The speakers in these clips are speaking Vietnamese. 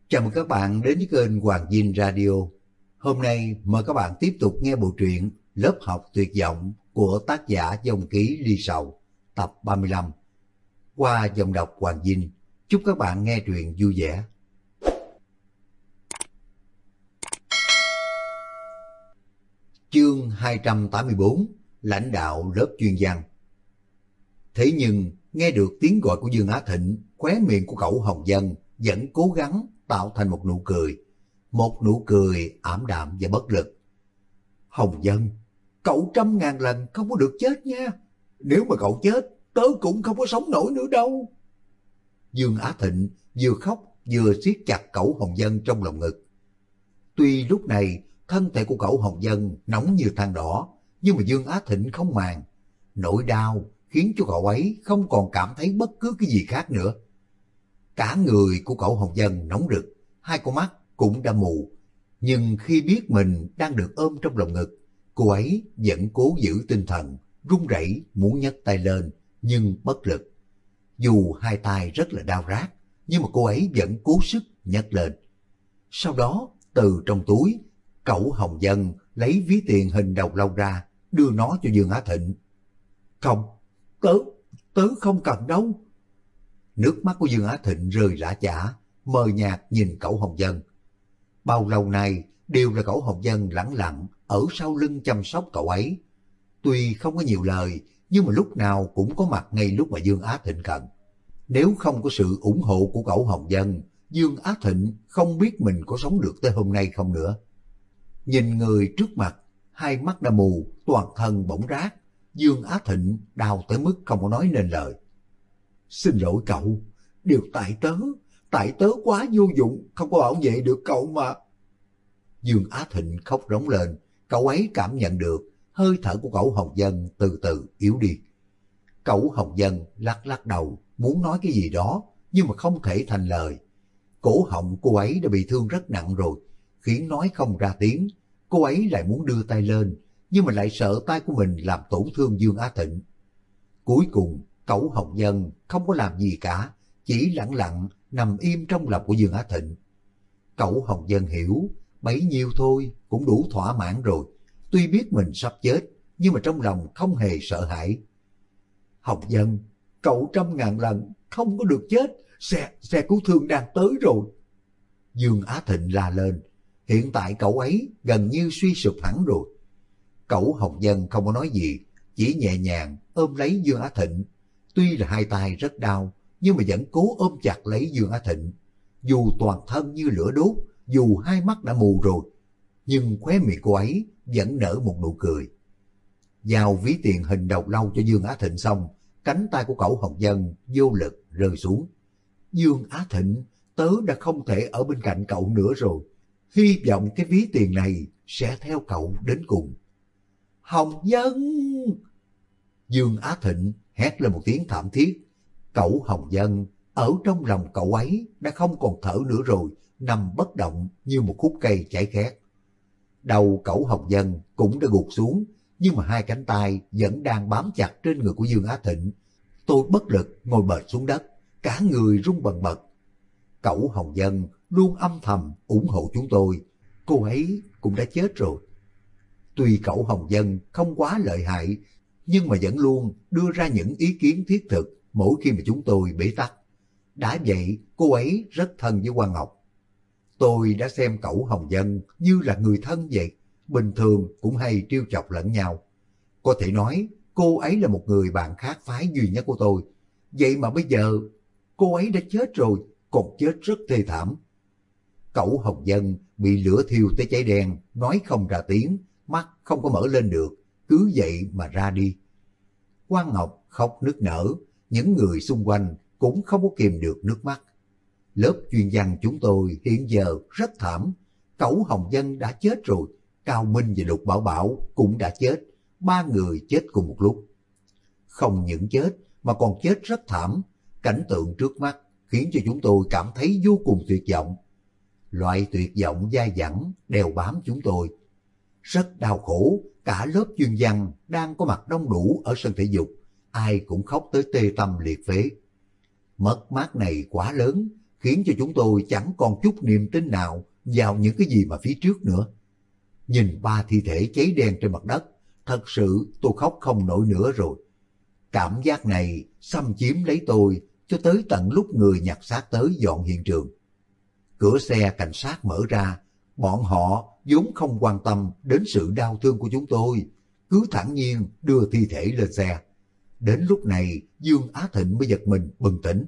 Chào mừng các bạn đến với kênh Hoàng Dinh Radio. Hôm nay mời các bạn tiếp tục nghe bộ truyện Lớp học tuyệt vọng của tác giả Dòng Ký Ly Sầu, tập 35. Qua giọng đọc Hoàng Dinh, chúc các bạn nghe truyện vui vẻ. Chương 284, lãnh đạo lớp chuyên văn. Thế nhưng, nghe được tiếng gọi của Dương Á Thịnh, khóe miệng của cậu Hồng Vân vẫn cố gắng tạo thành một nụ cười. Một nụ cười ảm đạm và bất lực. Hồng Vân, cậu 100.000 lần không có được chết nha. Nếu mà cậu chết, tớ cũng không có sống nổi nữa đâu. Dương Á Thịnh vừa khóc vừa siết chặt cậu Hồng Vân trong lòng ngực. Tuy lúc này thân thể của cậu Hồng Vân nóng như than đỏ, nhưng mà Dương Á Thịnh không màng. Nỗi đau khiến cho cậu ấy không còn cảm thấy bất cứ cái gì khác nữa. Cả người của cậu Hồng Vân nóng rực, hai con mắt cũng đã mù. Nhưng khi biết mình đang được ôm trong lòng ngực, cô ấy vẫn cố giữ tinh thần, run rẩy muốn nhấc tay lên, nhưng bất lực. Dù hai tay rất là đau rát, nhưng mà cô ấy vẫn cố sức nhấc lên. Sau đó, từ trong túi, cậu Hồng Vân lấy ví tiền hình đầu lâu ra, đưa nó cho Dương Á Thịnh. Không, tớ không cần đâu. Nước mắt của Dương Á Thịnh rơi lã chã, mờ nhạt nhìn cậu Hồng Vân. Bao lâu nay đều là cậu Hồng Vân lẳng lặng ở sau lưng chăm sóc cậu ấy. Tuy không có nhiều lời, nhưng mà lúc nào cũng có mặt ngay lúc mà Dương Á Thịnh cần. Nếu không có sự ủng hộ của cậu Hồng Vân, Dương Á Thịnh không biết mình có sống được tới hôm nay không nữa. Nhìn người trước mặt, hai mắt đã mù, toàn thân bỗng rát. Dương Á Thịnh đau tới mức không có nói nên lời. Xin lỗi cậu, đều tại tớ quá vô dụng, không có bảo vệ được cậu mà. Dương Á Thịnh khóc rống lên, cậu ấy cảm nhận được hơi thở của cậu Hồng Vân từ từ yếu đi. Cậu Hồng Vân lắc lắc đầu, muốn nói cái gì đó, nhưng mà không thể thành lời. Cổ họng cô ấy đã bị thương rất nặng rồi, khiến nói không ra tiếng. Cô ấy lại muốn đưa tay lên, nhưng mà lại sợ tay của mình làm tổn thương Dương Á Thịnh. Cuối cùng, cậu Hồng Vân không có làm gì cả, chỉ lặng lặng nằm im trong lòng của Dương Á Thịnh. Cậu Hồng Vân hiểu, bấy nhiêu thôi cũng đủ thỏa mãn rồi. Tuy biết mình sắp chết, nhưng mà trong lòng không hề sợ hãi. Hồng Vân, cậu 100.000 lần không có được chết, xe cứu thương đang tới rồi. Dương Á Thịnh la lên, hiện tại cậu ấy gần như suy sụp hẳn rồi. Cậu Hồng Vân không có nói gì, chỉ nhẹ nhàng ôm lấy Dương Á Thịnh. Tuy là hai tay rất đau, nhưng mà vẫn cố ôm chặt lấy Dương Á Thịnh. Dù toàn thân như lửa đốt, dù hai mắt đã mù rồi, nhưng khóe miệng cô ấy vẫn nở một nụ cười. Giao ví tiền hình đầu lâu cho Dương Á Thịnh xong, cánh tay của cậu Hồng Vân vô lực rơi xuống. Dương Á Thịnh, tớ đã không thể ở bên cạnh cậu nữa rồi. Hy vọng cái ví tiền này sẽ theo cậu đến cùng. Hồng Vân! Dương Á Thịnh hét lên một tiếng thảm thiết. Cậu Hồng Vân ở trong lòng cậu ấy đã không còn thở nữa rồi, nằm bất động như một khúc cây cháy khét. Đầu cậu Hồng Vân cũng đã gục xuống, nhưng mà hai cánh tay vẫn đang bám chặt trên người của Dương Á Thịnh. Tôi bất lực ngồi bệt xuống đất, cả người run bần bật. Cậu Hồng Vân luôn âm thầm ủng hộ chúng tôi, cô ấy cũng đã chết rồi. Tuy cậu Hồng Vân không quá lợi hại, nhưng mà vẫn luôn đưa ra những ý kiến thiết thực mỗi khi mà chúng tôi bế tắc. Đã vậy, cô ấy rất thân với Quang Ngọc. Tôi đã xem cậu Hồng Vân như là người thân vậy, bình thường cũng hay trêu chọc lẫn nhau. Có thể nói, cô ấy là một người bạn khác phái duy nhất của tôi. Vậy mà bây giờ, cô ấy đã chết rồi, còn chết rất thê thảm. Cậu Hồng Vân bị lửa thiêu tới cháy đen, nói không ra tiếng, mắt không có mở lên được, cứ vậy mà ra đi. Quang Ngọc khóc nức nở, những người xung quanh cũng không có kìm được nước mắt. Lớp chuyên văn chúng tôi hiện giờ rất thảm. Cậu Hồng Vân đã chết rồi, Cao Minh và Lục Bảo Bảo cũng đã chết, ba người chết cùng một lúc. Không những chết mà còn chết rất thảm. Cảnh tượng trước mắt khiến cho chúng tôi cảm thấy vô cùng tuyệt vọng. Loại tuyệt vọng dai dẳng đeo bám chúng tôi. Rất đau khổ, cả lớp chuyên văn đang có mặt đông đủ ở sân thể dục, ai cũng khóc tới tê tâm liệt phế. Mất mát này quá lớn, khiến cho chúng tôi chẳng còn chút niềm tin nào vào những cái gì mà phía trước nữa. Nhìn ba thi thể cháy đen trên mặt đất, thật sự tôi khóc không nổi nữa rồi. Cảm giác này xâm chiếm lấy tôi cho tới tận lúc người nhặt xác tới dọn hiện trường. Cửa xe cảnh sát mở ra, bọn họ vốn không quan tâm đến sự đau thương của chúng tôi, cứ thản nhiên đưa thi thể lên xe. Đến lúc này Dương Á Thịnh mới giật mình bừng tỉnh.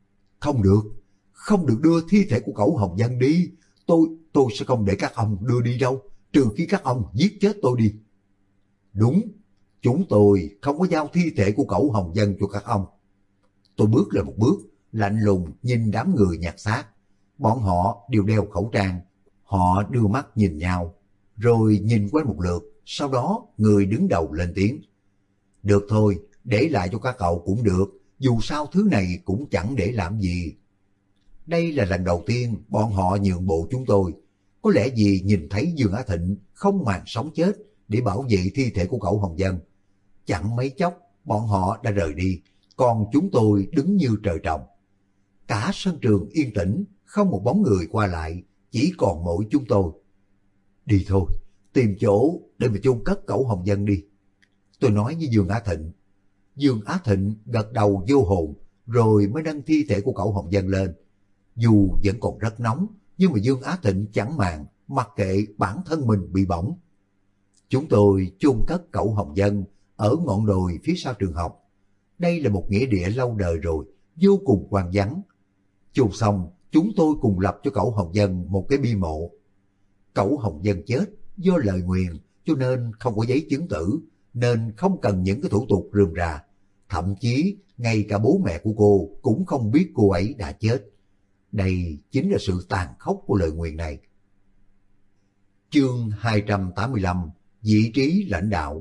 Không được đưa thi thể của cậu Hồng Vân đi. Tôi sẽ không để các ông đưa đi đâu, trừ khi các ông giết chết tôi đi. Đúng, chúng tôi không có giao thi thể của cậu Hồng Vân cho các ông. Tôi bước lên một bước, lạnh lùng nhìn đám người nhặt xác. Bọn họ đều đeo khẩu trang. Họ đưa mắt nhìn nhau, rồi nhìn qua một lượt. Sau đó người đứng đầu lên tiếng. Được thôi, để lại cho các cậu cũng được, dù sao thứ này cũng chẳng để làm gì. Đây là lần đầu tiên bọn họ nhượng bộ chúng tôi. Có lẽ vì nhìn thấy Dương Á Thịnh không màng sống chết để bảo vệ thi thể của cậu Hồng Vân. Chẳng mấy chốc bọn họ đã rời đi, còn chúng tôi đứng như trời trồng. Cả sân trường yên tĩnh, không một bóng người qua lại, chỉ còn mỗi chúng tôi. Đi thôi, tìm chỗ để mà chôn cất cậu Hồng Vân đi, tôi nói với Dương Á Thịnh. Dương Á Thịnh gật đầu vô hồn, rồi mới nâng thi thể của cậu Hồng Vân lên. Dù vẫn còn rất nóng, nhưng mà Dương Á Thịnh chẳng màng, mặc kệ bản thân mình bị bỏng. Chúng tôi chôn cất cậu Hồng Vân ở ngọn đồi phía sau trường học. Đây là một nghĩa địa lâu đời rồi, vô cùng hoang vắng. Chôn xong, chúng tôi cùng lập cho cậu Hồng Vân một cái bia mộ. Cậu Hồng Vân chết do lời nguyền, cho nên không có giấy chứng tử, nên không cần những cái thủ tục rườm rà. Thậm chí ngay cả bố mẹ của cô cũng không biết cô ấy đã chết. Đây chính là sự tàn khốc của lời nguyền này. Chương 285, vị trí lãnh đạo.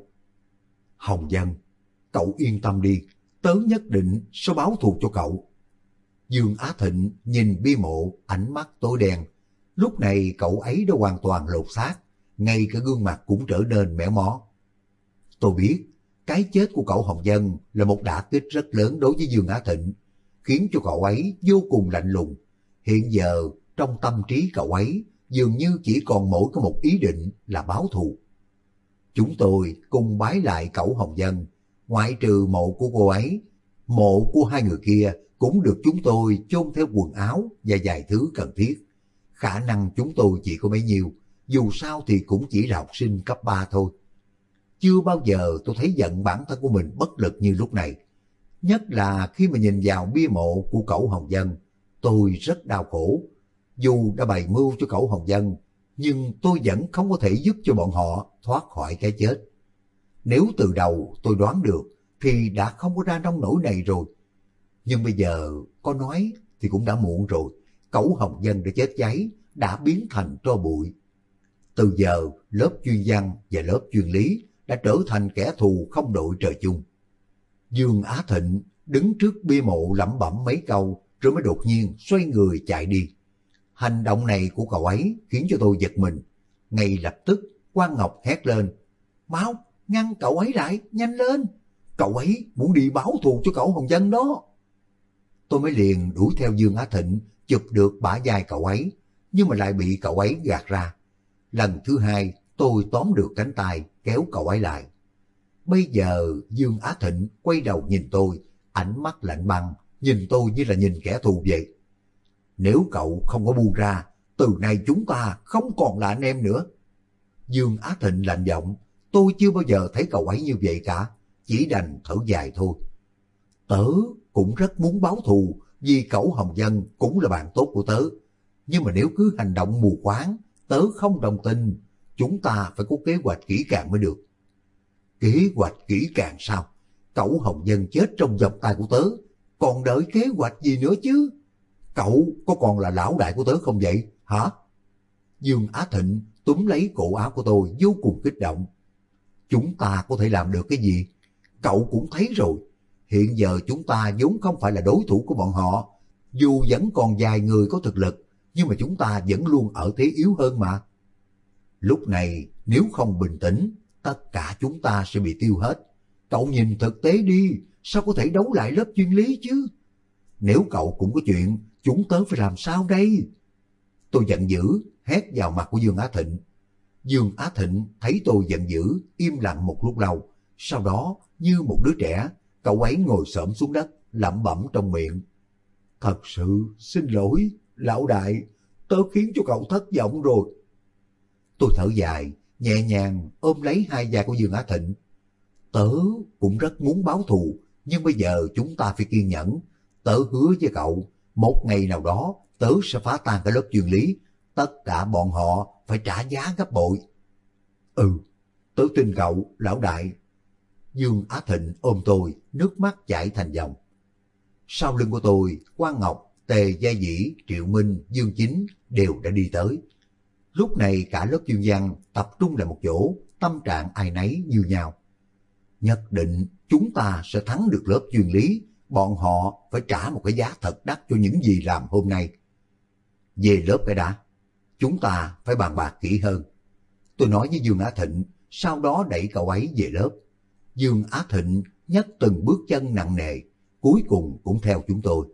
Hồng Vân, cậu yên tâm đi, tớ nhất định sẽ báo thù cho cậu. Dương Á Thịnh nhìn bia mộ, ánh mắt tối đen. Lúc này cậu ấy đã hoàn toàn lột xác, ngay cả gương mặt cũng trở nên méo mó. Tôi biết, cái chết của cậu Hồng Vân là một đả kích rất lớn đối với Dương Á Thịnh, khiến cho cậu ấy vô cùng lạnh lùng. Hiện giờ, trong tâm trí cậu ấy, dường như chỉ còn mỗi có một ý định là báo thù. Chúng tôi cùng bái lại cậu Hồng Vân, ngoại trừ mộ của cô ấy, mộ của hai người kia cũng được chúng tôi chôn theo quần áo và vài thứ cần thiết. Khả năng chúng tôi chỉ có bấy nhiêu, dù sao thì cũng chỉ là học sinh cấp 3 thôi. Chưa bao giờ tôi thấy giận bản thân của mình bất lực như lúc này. Nhất là khi mà nhìn vào bia mộ của cậu Hồng Vân, tôi rất đau khổ. Dù đã bày mưu cho cậu Hồng Vân, nhưng tôi vẫn không có thể giúp cho bọn họ thoát khỏi cái chết. Nếu từ đầu tôi đoán được, thì đã không có ra nông nổi này rồi. Nhưng bây giờ có nói thì cũng đã muộn rồi. Cậu Hồng Vân đã chết cháy, đã biến thành tro bụi. Từ giờ, lớp chuyên văn và lớp chuyên lý đã trở thành kẻ thù không đội trời chung. Dương Á Thịnh đứng trước bia mộ lẩm bẩm mấy câu, rồi mới đột nhiên xoay người chạy đi. Hành động này của cậu ấy khiến cho tôi giật mình. Ngay lập tức, Quang Ngọc hét lên. Mau, ngăn cậu ấy lại, nhanh lên. Cậu ấy muốn đi báo thù cho cậu Hồng Vân đó. Tôi mới liền đuổi theo Dương Á Thịnh, chụp được bả vai cậu ấy, nhưng mà lại bị cậu ấy gạt ra. Lần thứ hai, tôi tóm được cánh tay, kéo cậu ấy lại. Bây giờ Dương Á Thịnh quay đầu nhìn tôi, ánh mắt lạnh băng, nhìn tôi như là nhìn kẻ thù vậy. Nếu cậu không có buông ra, từ nay chúng ta không còn là anh em nữa. Dương Á Thịnh lạnh giọng, tôi chưa bao giờ thấy cậu ấy như vậy cả, chỉ đành thở dài thôi. Tớ cũng rất muốn báo thù, vì cậu Hồng Vân cũng là bạn tốt của tớ. Nhưng mà nếu cứ hành động mù quáng, tớ không đồng tình, chúng ta phải có kế hoạch kỹ càng mới được. Kế hoạch kỹ càng sao? Cậu Hồng Vân chết trong vòng tay của tớ, còn đợi kế hoạch gì nữa chứ? Cậu có còn là lão đại của tớ không vậy, hả? Dương Á Thịnh túm lấy cổ áo của tôi vô cùng kích động. Chúng ta có thể làm được cái gì? Cậu cũng thấy rồi, hiện giờ chúng ta vốn không phải là đối thủ của bọn họ. Dù vẫn còn vài người có thực lực, nhưng mà chúng ta vẫn luôn ở thế yếu hơn mà. Lúc này nếu không bình tĩnh, tất cả chúng ta sẽ bị tiêu hết. Cậu nhìn thực tế đi, sao có thể đấu lại lớp chuyên lý chứ? Nếu cậu cũng có chuyện, chúng tớ phải làm sao đây? Tôi giận dữ, hét vào mặt của Dương Á Thịnh. Dương Á Thịnh thấy tôi giận dữ, im lặng một lúc lâu. Sau đó, như một đứa trẻ, cậu ấy ngồi xổm xuống đất, lẩm bẩm trong miệng. Thật sự xin lỗi, lão đại, tớ khiến cho cậu thất vọng rồi. Tôi thở dài, nhẹ nhàng ôm lấy hai vai của Dương Á Thịnh. Tớ cũng rất muốn báo thù, nhưng bây giờ chúng ta phải kiên nhẫn. Tớ hứa với cậu, một ngày nào đó tớ sẽ phá tan cái lớp chuyên lý, tất cả bọn họ phải trả giá gấp bội. Ừ, tớ tin cậu, lão đại. Dương Á Thịnh ôm tôi, nước mắt chảy thành dòng. Sau lưng của tôi, Quang Ngọc, Tề Gia Dĩ, Triệu Minh, Dương Chính đều đã đi tới. Lúc này cả lớp chuyên văn tập trung lại một chỗ, tâm trạng ai nấy như nhau. Nhất định chúng ta sẽ thắng được lớp chuyên lý, bọn họ phải trả một cái giá thật đắt cho những gì làm hôm nay. Về lớp cái đã, chúng ta phải bàn bạc kỹ hơn. Tôi nói với Dương Á Thịnh, sau đó đẩy cậu ấy về lớp. Dương Á Thịnh nhấc từng bước chân nặng nề, cuối cùng cũng theo chúng tôi.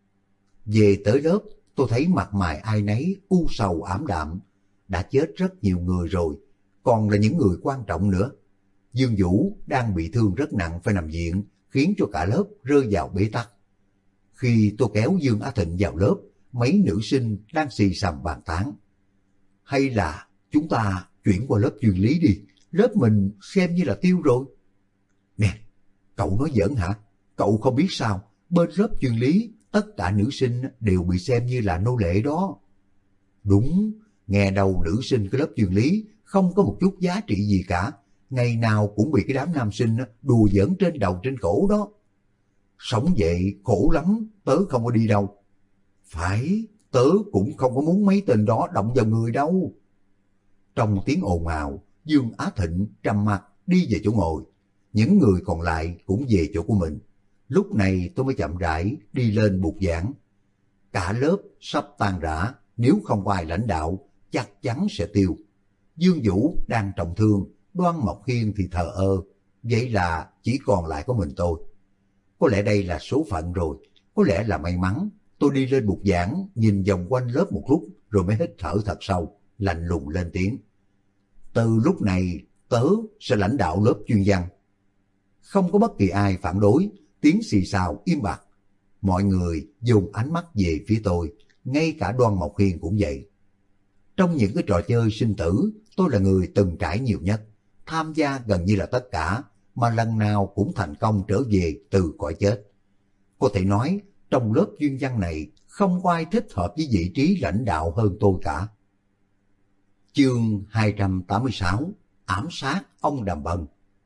Về tới lớp, tôi thấy mặt mày ai nấy u sầu ảm đạm. Đã chết rất nhiều người rồi, còn là những người quan trọng nữa. Dương Vũ đang bị thương rất nặng phải nằm viện, khiến cho cả lớp rơi vào bế tắc. Khi tôi kéo Dương Á Thịnh vào lớp, mấy nữ sinh đang xì xầm bàn tán. Hay là chúng ta chuyển qua lớp chuyên lý đi, lớp mình xem như là tiêu rồi. Nè, cậu nói giỡn hả? Cậu không biết sao, bên lớp chuyên lý, tất cả nữ sinh đều bị xem như là nô lệ đó. Đúng, nghe đầu nữ sinh cái lớp chuyên lý không có một chút giá trị gì cả, ngày nào cũng bị cái đám nam sinh đùa giỡn trên đầu trên cổ đó. Sống vậy khổ lắm, tớ không có đi đâu. Phải, tớ cũng không có muốn mấy tên đó động vào người đâu. Trong tiếng ồn ào, Dương Á Thịnh trầm mặt đi về chỗ ngồi. Những người còn lại cũng về chỗ của mình. Lúc này tôi mới chậm rãi đi lên bục giảng. Cả lớp sắp tan rã, nếu không có ai lãnh đạo, chắc chắn sẽ tiêu. Dương Vũ đang trọng thương, Đoan Mộc Hiên thì thờ ơ, vậy là chỉ còn lại có mình tôi. Có lẽ đây là số phận rồi, có lẽ là may mắn. Tôi đi lên bục giảng, nhìn vòng quanh lớp một lúc, rồi mới hít thở thật sâu, lạnh lùng lên tiếng. Từ lúc này, tớ sẽ lãnh đạo lớp chuyên văn. Không có bất kỳ ai phản đối, tiếng xì xào im bặt. Mọi người dồn ánh mắt về phía tôi, ngay cả Đoan Mộc Hiên cũng vậy. Trong những cái trò chơi sinh tử, tôi là người từng trải nhiều nhất, tham gia gần như là tất cả, mà lần nào cũng thành công trở về từ cõi chết. Có thể nói, trong lớp chuyên văn này, không có ai thích hợp với vị trí lãnh đạo hơn tôi cả. Chương 286, ám sát ông Đàm Bân.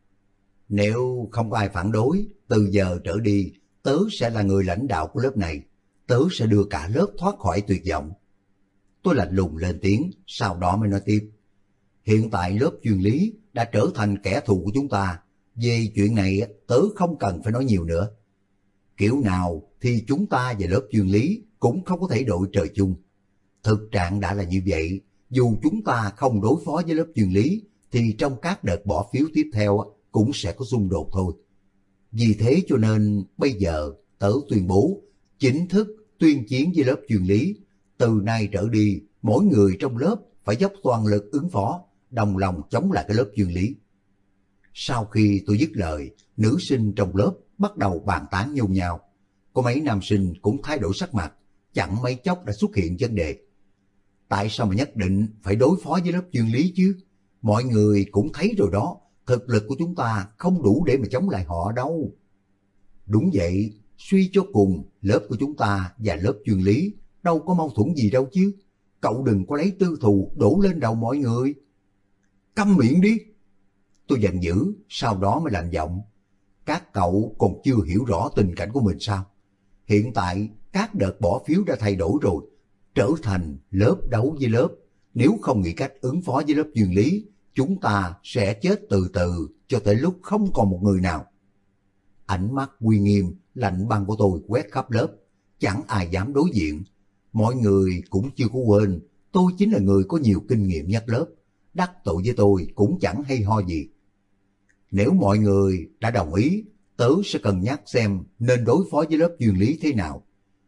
Nếu không có ai phản đối, từ giờ trở đi, tớ sẽ là người lãnh đạo của lớp này. Tớ sẽ đưa cả lớp thoát khỏi tuyệt vọng. Tôi lạnh lùng lên tiếng, sau đó mới nói tiếp. Hiện tại lớp chuyên lý đã trở thành kẻ thù của chúng ta. Về chuyện này, tớ không cần phải nói nhiều nữa. Kiểu nào thì chúng ta và lớp chuyên lý cũng không có thể đội trời chung. Thực trạng đã là như vậy, dù chúng ta không đối phó với lớp chuyên lý, thì trong các đợt bỏ phiếu tiếp theo cũng sẽ có xung đột thôi. Vì thế cho nên bây giờ tớ tuyên bố chính thức tuyên chiến với lớp chuyên lý. Từ nay trở đi, mỗi người trong lớp phải dốc toàn lực ứng phó, đồng lòng chống lại cái lớp chuyên lý. Sau khi tôi dứt lời, nữ sinh trong lớp bắt đầu bàn tán nhôn nhao. Có mấy nam sinh cũng thay đổi sắc mặt, chẳng mấy chốc đã xuất hiện vấn đề. Tại sao mà nhất định phải đối phó với lớp chuyên lý chứ? Mọi người cũng thấy rồi đó, thực lực của chúng ta không đủ để mà chống lại họ đâu. Đúng vậy, suy cho cùng, lớp của chúng ta và lớp chuyên lý đâu có mâu thuẫn gì đâu chứ. Cậu đừng có lấy tư thù đổ lên đầu mọi người. Câm miệng đi. Tôi giận dữ, sau đó mới lạnh giọng. Các cậu còn chưa hiểu rõ tình cảnh của mình sao? Hiện tại, các đợt bỏ phiếu đã thay đổi rồi, trở thành lớp đấu với lớp. Nếu không nghĩ cách ứng phó với lớp chuyên lý, chúng ta sẽ chết từ từ cho tới lúc không còn một người nào. Ánh mắt uy nghiêm, lạnh băng của tôi quét khắp lớp, chẳng ai dám đối diện. Mọi người cũng chưa có quên, tôi chính là người có nhiều kinh nghiệm nhất lớp, đắc tội với tôi cũng chẳng hay ho gì. Nếu mọi người đã đồng ý, tớ sẽ cân nhắc xem nên đối phó với lớp chuyên lý thế nào.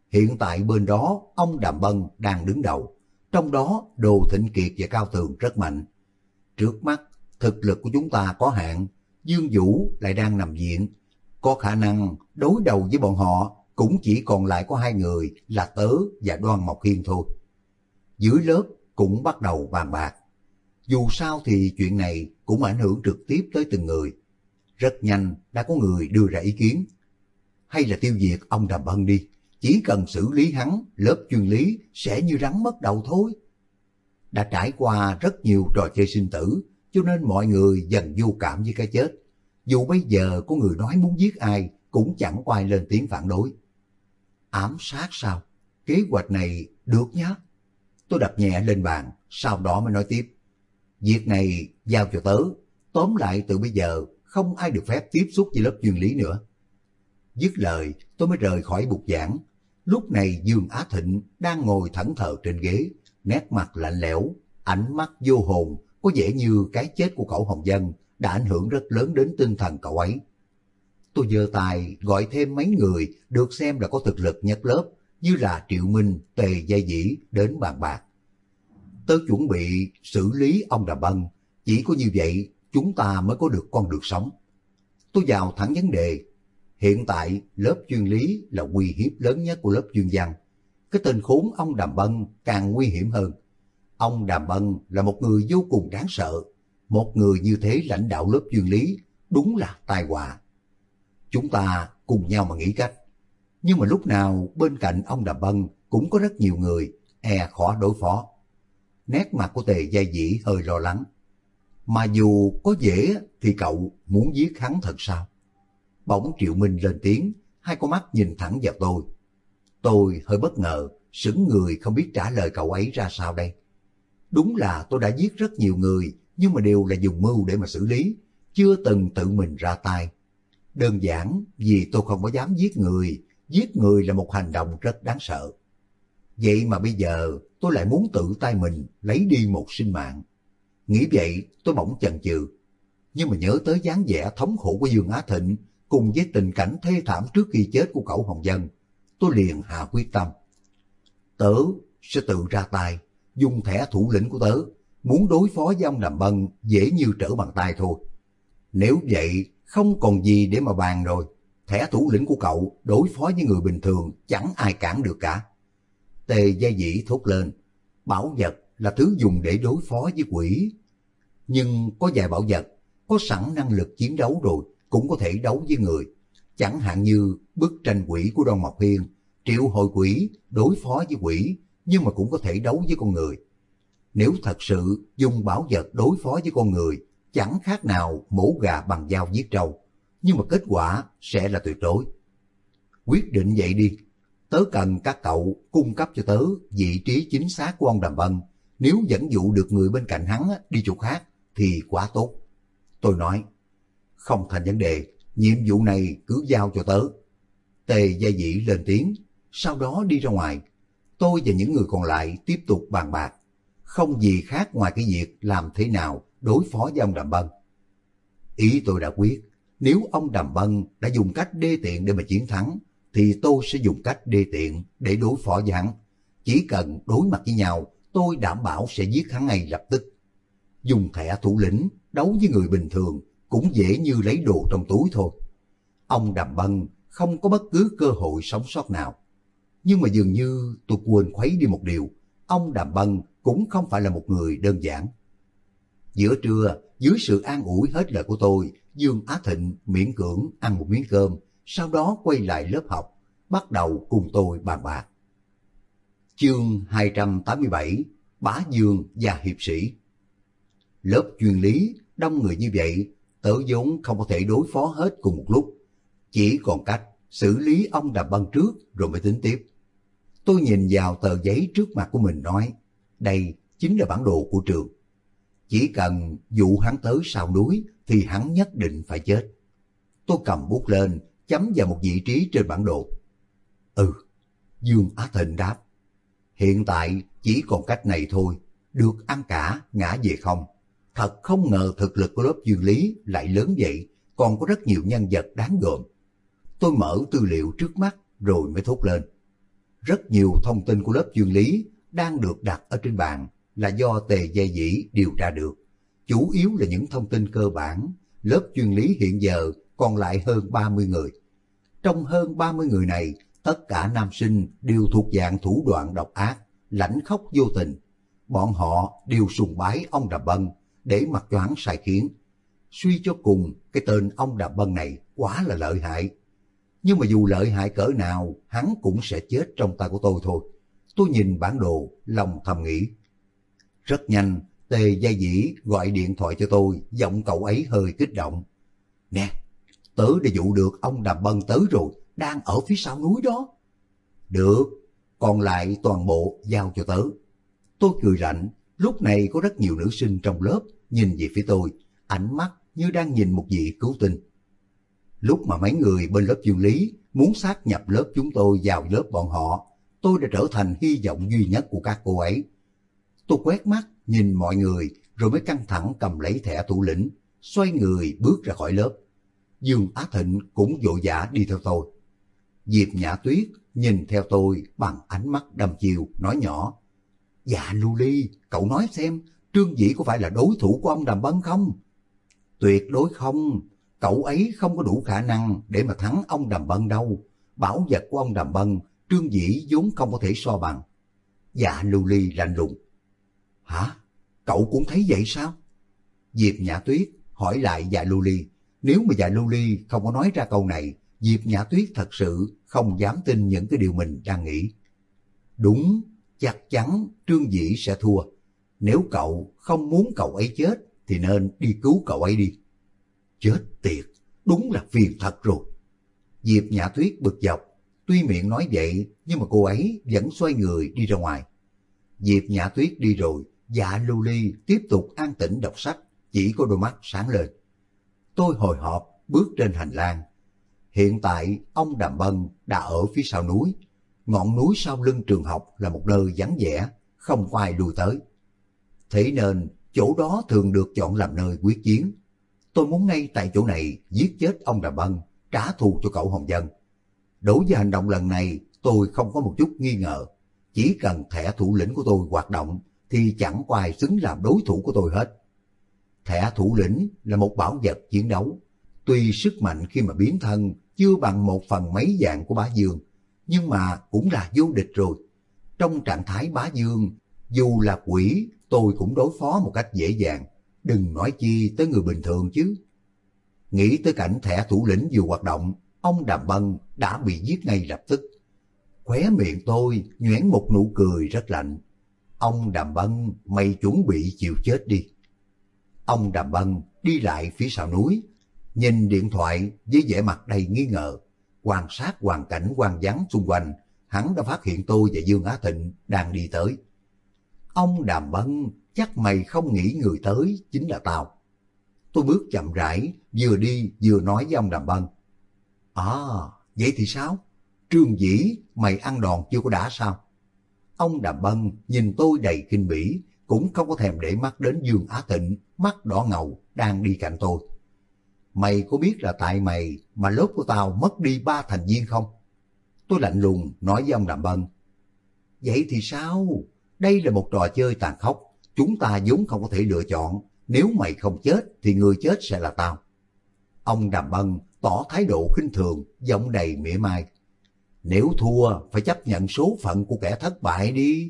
Hiện tại bên đó ông Đàm Bân đang đứng đầu, trong đó Đồ Thịnh Kiệt và Cao Tường rất mạnh. Trước mắt, thực lực của chúng ta có hạn, Dương Vũ lại đang nằm viện. Có khả năng đối đầu với bọn họ cũng chỉ còn lại có hai người là Tớ và Đoan Mộc Hiên thôi. Dưới lớp cũng bắt đầu bàn bạc. Dù sao thì chuyện này cũng ảnh hưởng trực tiếp tới từng người. Rất nhanh đã có người đưa ra ý kiến. Hay là tiêu diệt ông Đàm Bân đi, chỉ cần xử lý hắn, lớp chuyên lý sẽ như rắn mất đầu thôi. Đã trải qua rất nhiều trò chơi sinh tử, cho nên mọi người dần vô cảm với cái chết. Dù bây giờ có người nói muốn giết ai, cũng chẳng có ai lên tiếng phản đối. Ám sát sao? Kế hoạch này được nhá. Tôi đập nhẹ lên bàn, sau đó mới nói tiếp. Việc này giao cho tớ, tóm lại từ bây giờ không ai được phép tiếp xúc với lớp chuyên lý nữa. Dứt lời, tôi mới rời khỏi bục giảng. Lúc này Dương Á Thịnh đang ngồi thẫn thờ trên ghế, nét mặt lạnh lẽo, ánh mắt vô hồn, có vẻ như cái chết của cậu Hồng Dân đã ảnh hưởng rất lớn đến tinh thần cậu ấy. Tôi giơ tay gọi thêm mấy người được xem là có thực lực nhất lớp, như là Triệu Minh, Tề Gia Dĩ đến bàn bạc. Tớ chuẩn bị xử lý ông Đàm Bân, chỉ có như vậy chúng ta mới có được con đường sống. Tôi vào thẳng vấn đề. Hiện tại lớp chuyên lý là uy hiếp lớn nhất của lớp chuyên văn. Cái tên khốn ông Đàm Bân càng nguy hiểm hơn. Ông Đàm Bân là một người vô cùng đáng sợ. Một người như thế lãnh đạo lớp chuyên lý đúng là tai họa. Chúng ta cùng nhau mà nghĩ cách. Nhưng mà lúc nào bên cạnh ông Đàm Bân cũng có rất nhiều người, khó đối phó. Nét mặt của Tề Gia Dĩ hơi lo lắng. Mà dù có dễ thì cậu muốn giết hắn thật sao? Bỗng Triệu Minh lên tiếng, hai con mắt nhìn thẳng vào tôi. Tôi hơi bất ngờ, sững người không biết trả lời cậu ấy ra sao đây. Đúng là tôi đã giết rất nhiều người, nhưng mà đều là dùng mưu để mà xử lý, chưa từng tự mình ra tay. Đơn giản vì tôi không có dám giết người là một hành động rất đáng sợ. Vậy mà bây giờ tôi lại muốn tự tay mình lấy đi một sinh mạng. Nghĩ vậy tôi bỗng chần chừ, nhưng mà nhớ tới dáng vẻ thống khổ của Dương Á Thịnh cùng với tình cảnh thê thảm trước khi chết của cậu Hồng Dân, tôi liền hạ quyết tâm. Tớ sẽ tự ra tay, dùng thẻ thủ lĩnh của tớ, muốn đối phó với ông Đàm Bân dễ như trở bàn tay thôi. Nếu vậy không còn gì để mà bàn rồi, thẻ thủ lĩnh của cậu đối phó với người bình thường chẳng ai cản được cả. Tề Gia Dĩ thốt lên, bảo vật là thứ dùng để đối phó với quỷ. Nhưng có vài bảo vật có sẵn năng lực chiến đấu rồi cũng có thể đấu với người. Chẳng hạn như bức tranh quỷ của Đoan Mộc Hiên, triệu hồi quỷ đối phó với quỷ, nhưng mà cũng có thể đấu với con người. Nếu thật sự dùng bảo vật đối phó với con người, chẳng khác nào mổ gà bằng dao giết trâu, nhưng mà kết quả sẽ là tuyệt đối. Quyết định vậy đi, tớ cần các cậu cung cấp cho tớ vị trí chính xác của ông Đàm Bân, nếu dẫn dụ được người bên cạnh hắn đi chỗ khác thì quá tốt. Tôi nói, không thành vấn đề, nhiệm vụ này cứ giao cho tớ. Tề Gia Dĩ lên tiếng, sau đó đi ra ngoài. Tôi và những người còn lại tiếp tục bàn bạc, không gì khác ngoài cái việc làm thế nào đối phó với ông Đàm Bân. Ý tôi đã quyết, nếu ông Đàm Bân đã dùng cách đê tiện để mà chiến thắng, thì tôi sẽ dùng cách đê tiện để đối phó với hắn. Chỉ cần đối mặt với nhau, tôi đảm bảo sẽ giết hắn ngay lập tức. Dùng thẻ thủ lĩnh đấu với người bình thường cũng dễ như lấy đồ trong túi thôi. Ông Đàm Bân không có bất cứ cơ hội sống sót nào. Nhưng mà dường như tôi quên khuấy đi một điều, ông Đàm Bân cũng không phải là một người đơn giản. Giữa trưa, dưới sự an ủi hết lời của tôi, Dương Á Thịnh miễn cưỡng ăn một miếng cơm, sau đó quay lại lớp học, bắt đầu cùng tôi bàn bạc. Chương 287, Bá Dương và Hiệp Sĩ. Lớp chuyên lý, đông người như vậy, tớ vốn không có thể đối phó hết cùng một lúc. Chỉ còn cách xử lý ông Đàm Bân trước rồi mới tính tiếp. Tôi nhìn vào tờ giấy trước mặt của mình nói, đây chính là bản đồ của trường. Chỉ cần dụ hắn tới sau núi thì hắn nhất định phải chết. Tôi cầm bút lên, chấm vào một vị trí trên bản đồ. Dương Á Thịnh đáp, hiện tại chỉ còn cách này thôi, được ăn cả, ngã về không. Thật không ngờ thực lực của lớp chuyên lý lại lớn vậy, còn có rất nhiều nhân vật đáng gờm. Tôi mở tư liệu trước mắt rồi mới thốt lên. Rất nhiều thông tin của lớp chuyên lý đang được đặt ở trên bàn là do Tề Gia Dĩ điều tra được. Chủ yếu là những thông tin cơ bản. Lớp chuyên lý hiện giờ còn lại hơn 30 người. Trong hơn 30 người này, tất cả nam sinh đều thuộc dạng thủ đoạn độc ác, lãnh khốc vô tình. Bọn họ đều sùng bái ông Đàm Bân để mặc cho hắn sai khiến. Suy cho cùng, cái tên ông Đàm Bân này quá là lợi hại. Nhưng mà dù lợi hại cỡ nào, hắn cũng sẽ chết trong tay của tôi thôi. Tôi nhìn bản đồ, lòng thầm nghĩ. Rất nhanh, Tề Gia Dĩ gọi điện thoại cho tôi, giọng cậu ấy hơi kích động. Nè, tớ đã dụ được ông Đàm Bân tới rồi, đang ở phía sau núi đó. Được, còn lại toàn bộ giao cho tớ. Tôi cười lạnh, lúc này có rất nhiều nữ sinh trong lớp nhìn về phía tôi, ánh mắt như đang nhìn một vị cứu tinh. Lúc mà mấy người bên lớp chuyên lý muốn sát nhập lớp chúng tôi vào lớp bọn họ, tôi đã trở thành hy vọng duy nhất của các cô ấy. Tôi quét mắt nhìn mọi người rồi mới căng thẳng cầm lấy thẻ thủ lĩnh, xoay người bước ra khỏi lớp. Dương Á Thịnh cũng vội vã đi theo tôi. Diệp Nhã Tuyết nhìn theo tôi bằng ánh mắt đăm chiêu, nói nhỏ. Dạ Lưu Ly, cậu nói xem, Trương Dĩ có phải là đối thủ của ông Đàm Bân không? Tuyệt đối không, cậu ấy không có đủ khả năng để mà thắng ông Đàm Bân đâu. Bảo vật của ông Đàm Bân, Trương Dĩ vốn không có thể so bằng. Dạ Lưu Ly lạnh lùng. Hả? Cậu cũng thấy vậy sao? Diệp Nhã Tuyết hỏi lại Dạ Lưu Ly. Nếu mà Dạ Lưu Ly không có nói ra câu này, Diệp Nhã Tuyết thật sự không dám tin những cái điều mình đang nghĩ. Đúng, chắc chắn Trương Dĩ sẽ thua. Nếu cậu không muốn cậu ấy chết thì nên đi cứu cậu ấy đi. Chết tiệt, đúng là phiền thật rồi. Diệp Nhã Tuyết bực dọc, tuy miệng nói vậy nhưng mà cô ấy vẫn xoay người đi ra ngoài. Diệp Nhã Tuyết đi rồi, Dạ Lưu Ly tiếp tục an tĩnh đọc sách, chỉ có đôi mắt sáng lên. Tôi hồi hộp bước trên hành lang. Hiện tại ông Đàm Bân đã ở phía sau núi. Ngọn núi sau lưng trường học là một nơi vắng vẻ, không có ai lui tới. Thế nên chỗ đó thường được chọn làm nơi quyết chiến. Tôi muốn ngay tại chỗ này giết chết ông Đàm Bân, trả thù cho cậu Hồng Dân. Đối với hành động lần này, tôi không có một chút nghi ngờ. Chỉ cần thẻ thủ lĩnh của tôi hoạt động thì chẳng có ai xứng làm đối thủ của tôi hết. Thẻ thủ lĩnh là một bảo vật chiến đấu. Tuy sức mạnh khi mà biến thân chưa bằng 1/1000 vạn của Bá Dương, nhưng mà cũng là vô địch rồi. Trong trạng thái Bá Dương, dù là quỷ, tôi cũng đối phó một cách dễ dàng. Đừng nói chi tới người bình thường chứ. Nghĩ tới cảnh thẻ thủ lĩnh vừa hoạt động, ông Đàm Bân đã bị giết ngay lập tức. Khóe miệng tôi nhoẻn một nụ cười rất lạnh. Ông Đàm Bân, mày chuẩn bị chịu chết đi. Ông Đàm Bân đi lại phía sau núi, nhìn điện thoại với vẻ mặt đầy nghi ngờ. Quan sát hoàn cảnh hoang vắng xung quanh, hắn đã phát hiện tôi và Dương Á Thịnh đang đi tới. Ông Đàm Bân, chắc mày không nghĩ người tới chính là tao. Tôi bước chậm rãi, vừa đi vừa nói với ông Đàm Bân. À, vậy thì sao? Trương Dĩ, mày ăn đòn chưa có đã sao? Ông Đàm Bân nhìn tôi đầy khinh bỉ, cũng không có thèm để mắt đến Dương Á Thịnh, mắt đỏ ngầu, đang đi cạnh tôi. Mày có biết là tại mày mà lớp của tao mất đi 3 thành viên không? Tôi lạnh lùng nói với ông Đàm Bân. Vậy thì sao? Đây là một trò chơi tàn khốc, chúng ta vốn không có thể lựa chọn. Nếu mày không chết thì người chết sẽ là tao. Ông Đàm Bân tỏ thái độ khinh thường, giọng đầy mỉa mai. Nếu thua phải chấp nhận số phận của kẻ thất bại đi.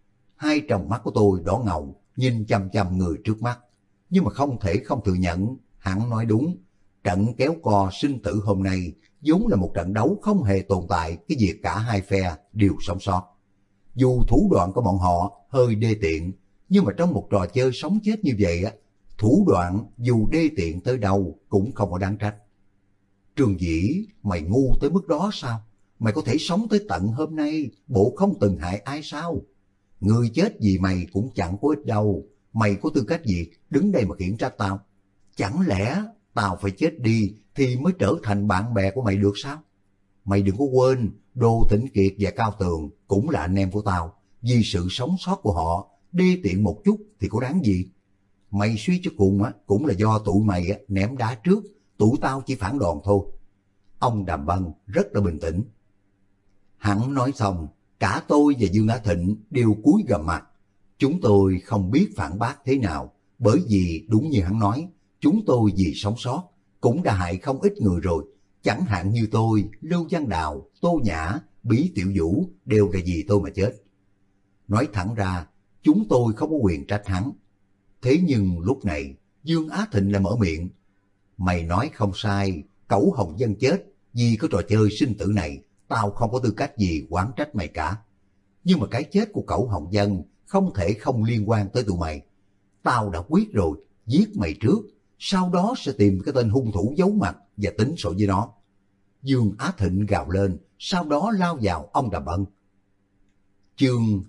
Hai tròng mắt của tôi đỏ ngầu, nhìn chằm chằm người trước mắt. Nhưng mà không thể không thừa nhận, hắn nói đúng. Trận kéo co sinh tử hôm nay vốn là một trận đấu không hề tồn tại cái việc cả hai phe đều sống sót. Dù thủ đoạn của bọn họ hơi đê tiện, nhưng mà trong một trò chơi sống chết như vậy á, thủ đoạn dù đê tiện tới đâu cũng không có đáng trách. Trương Dĩ, mày ngu tới mức đó sao? Mày có thể sống tới tận hôm nay, bộ không từng hại ai sao? Người chết vì mày cũng chẳng có ích đâu. Mày có tư cách gì đứng đây mà khiển trách tao? Chẳng lẽ tao phải chết đi thì mới trở thành bạn bè của mày được sao? Mày đừng có quên, Đô Tĩnh Kiệt và Cao Tường cũng là anh em của tao. Vì sự sống sót của họ, đê tiện một chút thì có đáng gì? Mày suy cho cùng á, cũng là do tụi mày ném đá trước, tụi tao chỉ phản đòn thôi. Ông Đàm Bân rất là bình tĩnh. Hắn nói xong, Cả tôi và Dương Á Thịnh đều cúi gằm mặt. Chúng tôi không biết phản bác thế nào, bởi vì đúng như hắn nói, chúng tôi vì sống sót cũng đã hại không ít người rồi. Chẳng hạn như tôi, Lưu Văn Đào, Tô Nhã, Bí Tiểu Vũ đều là vì tôi mà chết. Nói thẳng ra, chúng tôi không có quyền trách hắn. Thế nhưng lúc này, Dương Á Thịnh lại mở miệng. Mày nói không sai, Cẩu Hồng Dân chết vì cái trò chơi sinh tử này, tao không có tư cách gì oán trách mày cả. Nhưng mà cái chết của Cẩu Hồng Dân không thể không liên quan tới tụi mày. Tao đã quyết rồi, giết mày trước, sau đó sẽ tìm cái tên hung thủ giấu mặt và tính sổ với nó. Dương Á Thịnh gào lên, sau đó lao vào ông Đàm Bân. Chương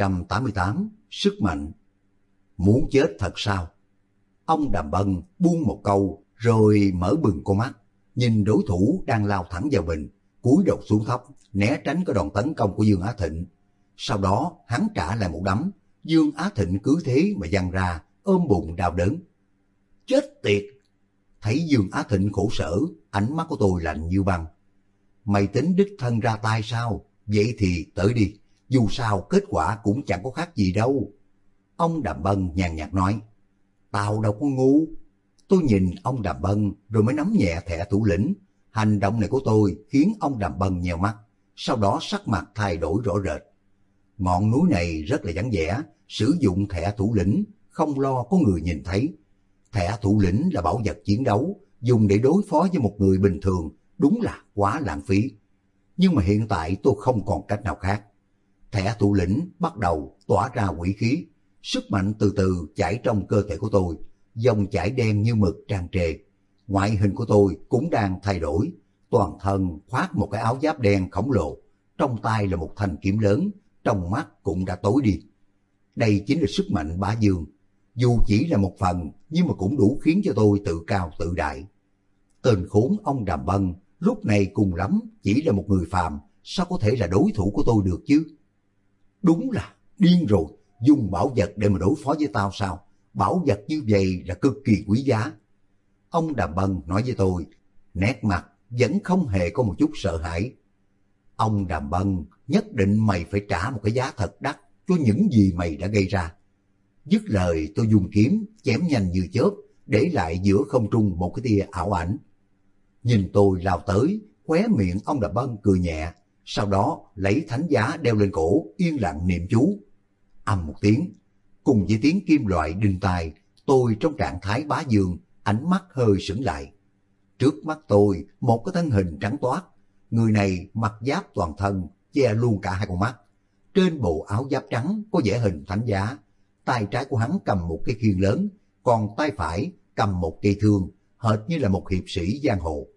288, sức mạnh. Muốn chết thật sao? Ông Đàm Bân buông một câu rồi mở bừng con mắt, nhìn đối thủ đang lao thẳng vào mình, cúi đầu xuống thấp, né tránh cái đòn tấn công của Dương Á Thịnh. Sau đó hắn trả lại một đấm, Dương Á Thịnh cứ thế mà văng ra, ôm bụng đau đớn. Chết tiệt! Thấy Dương Á Thịnh khổ sở, ánh mắt của tôi lạnh như băng. Mày tính đích thân ra tay sao? Vậy thì tới đi, dù sao kết quả cũng chẳng có khác gì đâu. Ông Đàm Bân nhàn nhạt nói. Tao đâu có ngu. Tôi nhìn ông Đàm Bân rồi mới nắm nhẹ thẻ thủ lĩnh. Hành động này của tôi khiến ông Đàm Bân nheo mắt, sau đó sắc mặt thay đổi rõ rệt. Ngọn núi này rất là vắng vẻ, sử dụng thẻ thủ lĩnh, không lo có người nhìn thấy. Thẻ thủ lĩnh là bảo vật chiến đấu, dùng để đối phó với một người bình thường, đúng là quá lãng phí. Nhưng mà hiện tại tôi không còn cách nào khác. Thẻ thủ lĩnh bắt đầu tỏa ra quỷ khí, sức mạnh từ từ chảy trong cơ thể của tôi, dòng chảy đen như mực tràn trề. Ngoại hình của tôi cũng đang thay đổi, toàn thân khoác một cái áo giáp đen khổng lồ, trong tay là một thanh kiếm lớn, trong mắt cũng đã tối đi. Đây chính là sức mạnh bá dương, dù chỉ là một phần nhưng mà cũng đủ khiến cho tôi tự cao tự đại. Tên khốn ông Đàm Bân lúc này cùng lắm chỉ là một người phàm, sao có thể là đối thủ của tôi được chứ? Đúng là điên rồi, dùng bảo vật để mà đối phó với tao sao? Bảo vật như vậy là cực kỳ quý giá. Ông Đàm Bân nói với tôi, nét mặt vẫn không hề có một chút sợ hãi. Ông Đàm Bân, nhất định mày phải trả một cái giá thật đắt cho những gì mày đã gây ra. Dứt lời tôi dùng kiếm chém nhanh như chớp, để lại giữa không trung một cái tia ảo ảnh. Nhìn tôi lao tới, khóe miệng ông Đàm Bân cười nhẹ, sau đó lấy thánh giá đeo lên cổ, yên lặng niệm chú. Ầm một tiếng, cùng với tiếng kim loại đinh tai, tôi trong trạng thái bá dương, ánh mắt hơi sững lại. Trước mắt tôi một cái thân hình trắng toát, người này mặc giáp toàn thân, che luôn cả hai con mắt. Trên bộ áo giáp trắng có vẽ hình thánh giá, tay trái của hắn cầm một cái khiên lớn, còn tay phải cầm một cây thương, hệt như là một hiệp sĩ giang hồ.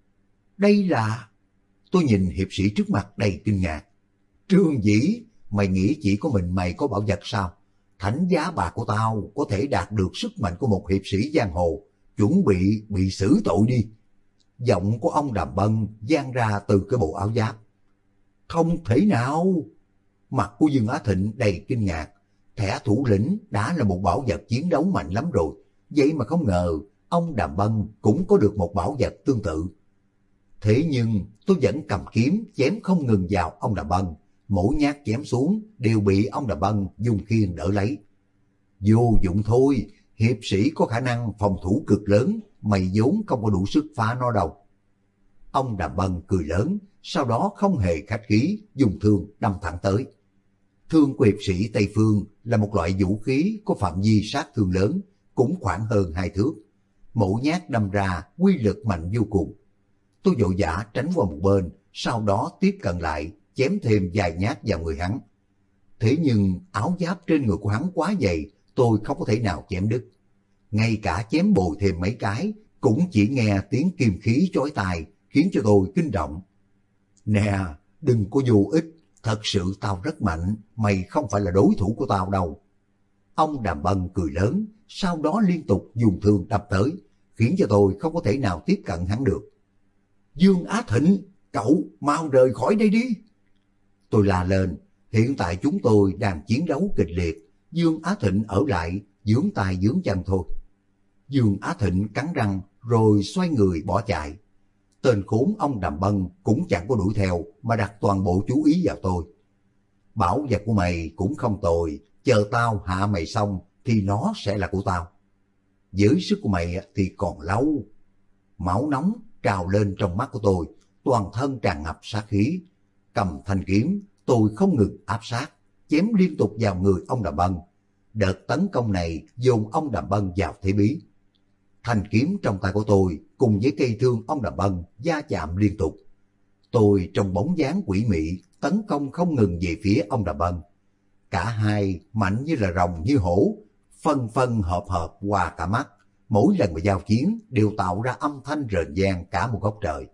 Đây là... Tôi nhìn hiệp sĩ trước mặt đầy kinh ngạc. Trương Dĩ, mày nghĩ chỉ có mình mày có bảo vật sao? Thánh giá bạc của tao có thể đạt được sức mạnh của một hiệp sĩ giang hồ, chuẩn bị xử tội đi. Giọng của ông Đàm Bân vang ra từ cái bộ áo giáp. Không thể nào! Mặt của Dương Á Thịnh đầy kinh ngạc. Thẻ thủ lĩnh đã là một bảo vật chiến đấu mạnh lắm rồi, vậy mà không ngờ ông Đàm Bân cũng có được một bảo vật tương tự. Thế nhưng tôi vẫn cầm kiếm chém không ngừng vào ông Đàm Bân, mỗi nhát chém xuống đều bị ông Đàm Bân dùng khiên đỡ lấy. Vô dụng thôi, hiệp sĩ có khả năng phòng thủ cực lớn, mày vốn không có đủ sức phá nó đâu. Ông Đàm Bân cười lớn, sau đó không hề khách khí dùng thương đâm thẳng tới. Thương của hiệp sĩ Tây Phương là một loại vũ khí có phạm vi sát thương lớn, cũng khoảng hơn 2 thước. Mỗi nhát đâm ra quy lực mạnh vô cùng. Tôi vội vã tránh qua một bên, sau đó tiếp cận lại, chém thêm vài nhát vào người hắn. Thế nhưng áo giáp trên người của hắn quá dày, tôi không có thể nào chém đứt. Ngay cả chém bồi thêm mấy cái, cũng chỉ nghe tiếng kim khí chói tai, khiến cho tôi kinh động. Nè, đừng có vô ích, thật sự tao rất mạnh, mày không phải là đối thủ của tao đâu. Ông Đàm Bân cười lớn, sau đó liên tục dùng thương đập tới, khiến cho tôi không có thể nào tiếp cận hắn được. Dương Á Thịnh, cậu mau rời khỏi đây đi. Tôi la lên, hiện tại chúng tôi đang chiến đấu kịch liệt, Dương Á Thịnh ở lại, vướng tay vướng chân thôi. Dương Á Thịnh cắn răng rồi xoay người bỏ chạy. Tên khốn ông Đàm Bân cũng chẳng có đuổi theo mà đặt toàn bộ chú ý vào tôi. bảo vật của mày cũng không tồi, chờ tao hạ mày xong thì nó sẽ là của tao. Với sức của mày thì còn lâu. Máu nóng trào lên trong mắt của tôi, toàn thân tràn ngập sát khí. Cầm thanh kiếm, tôi không ngừng áp sát, chém liên tục vào người ông Đàm Bân. Đợt tấn công này dồn ông Đàm Bân vào thế bí. Thanh kiếm trong tay của tôi cùng với cây thương ông Đàm Bân va chạm liên tục. Tôi trong bóng dáng quỷ mị tấn công không ngừng về phía ông Đàm Bân. Cả hai mạnh như là rồng như hổ, phân phân hợp hợp qua cả mắt. Mỗi lần mà giao chiến đều tạo ra âm thanh rền vang cả một góc trời.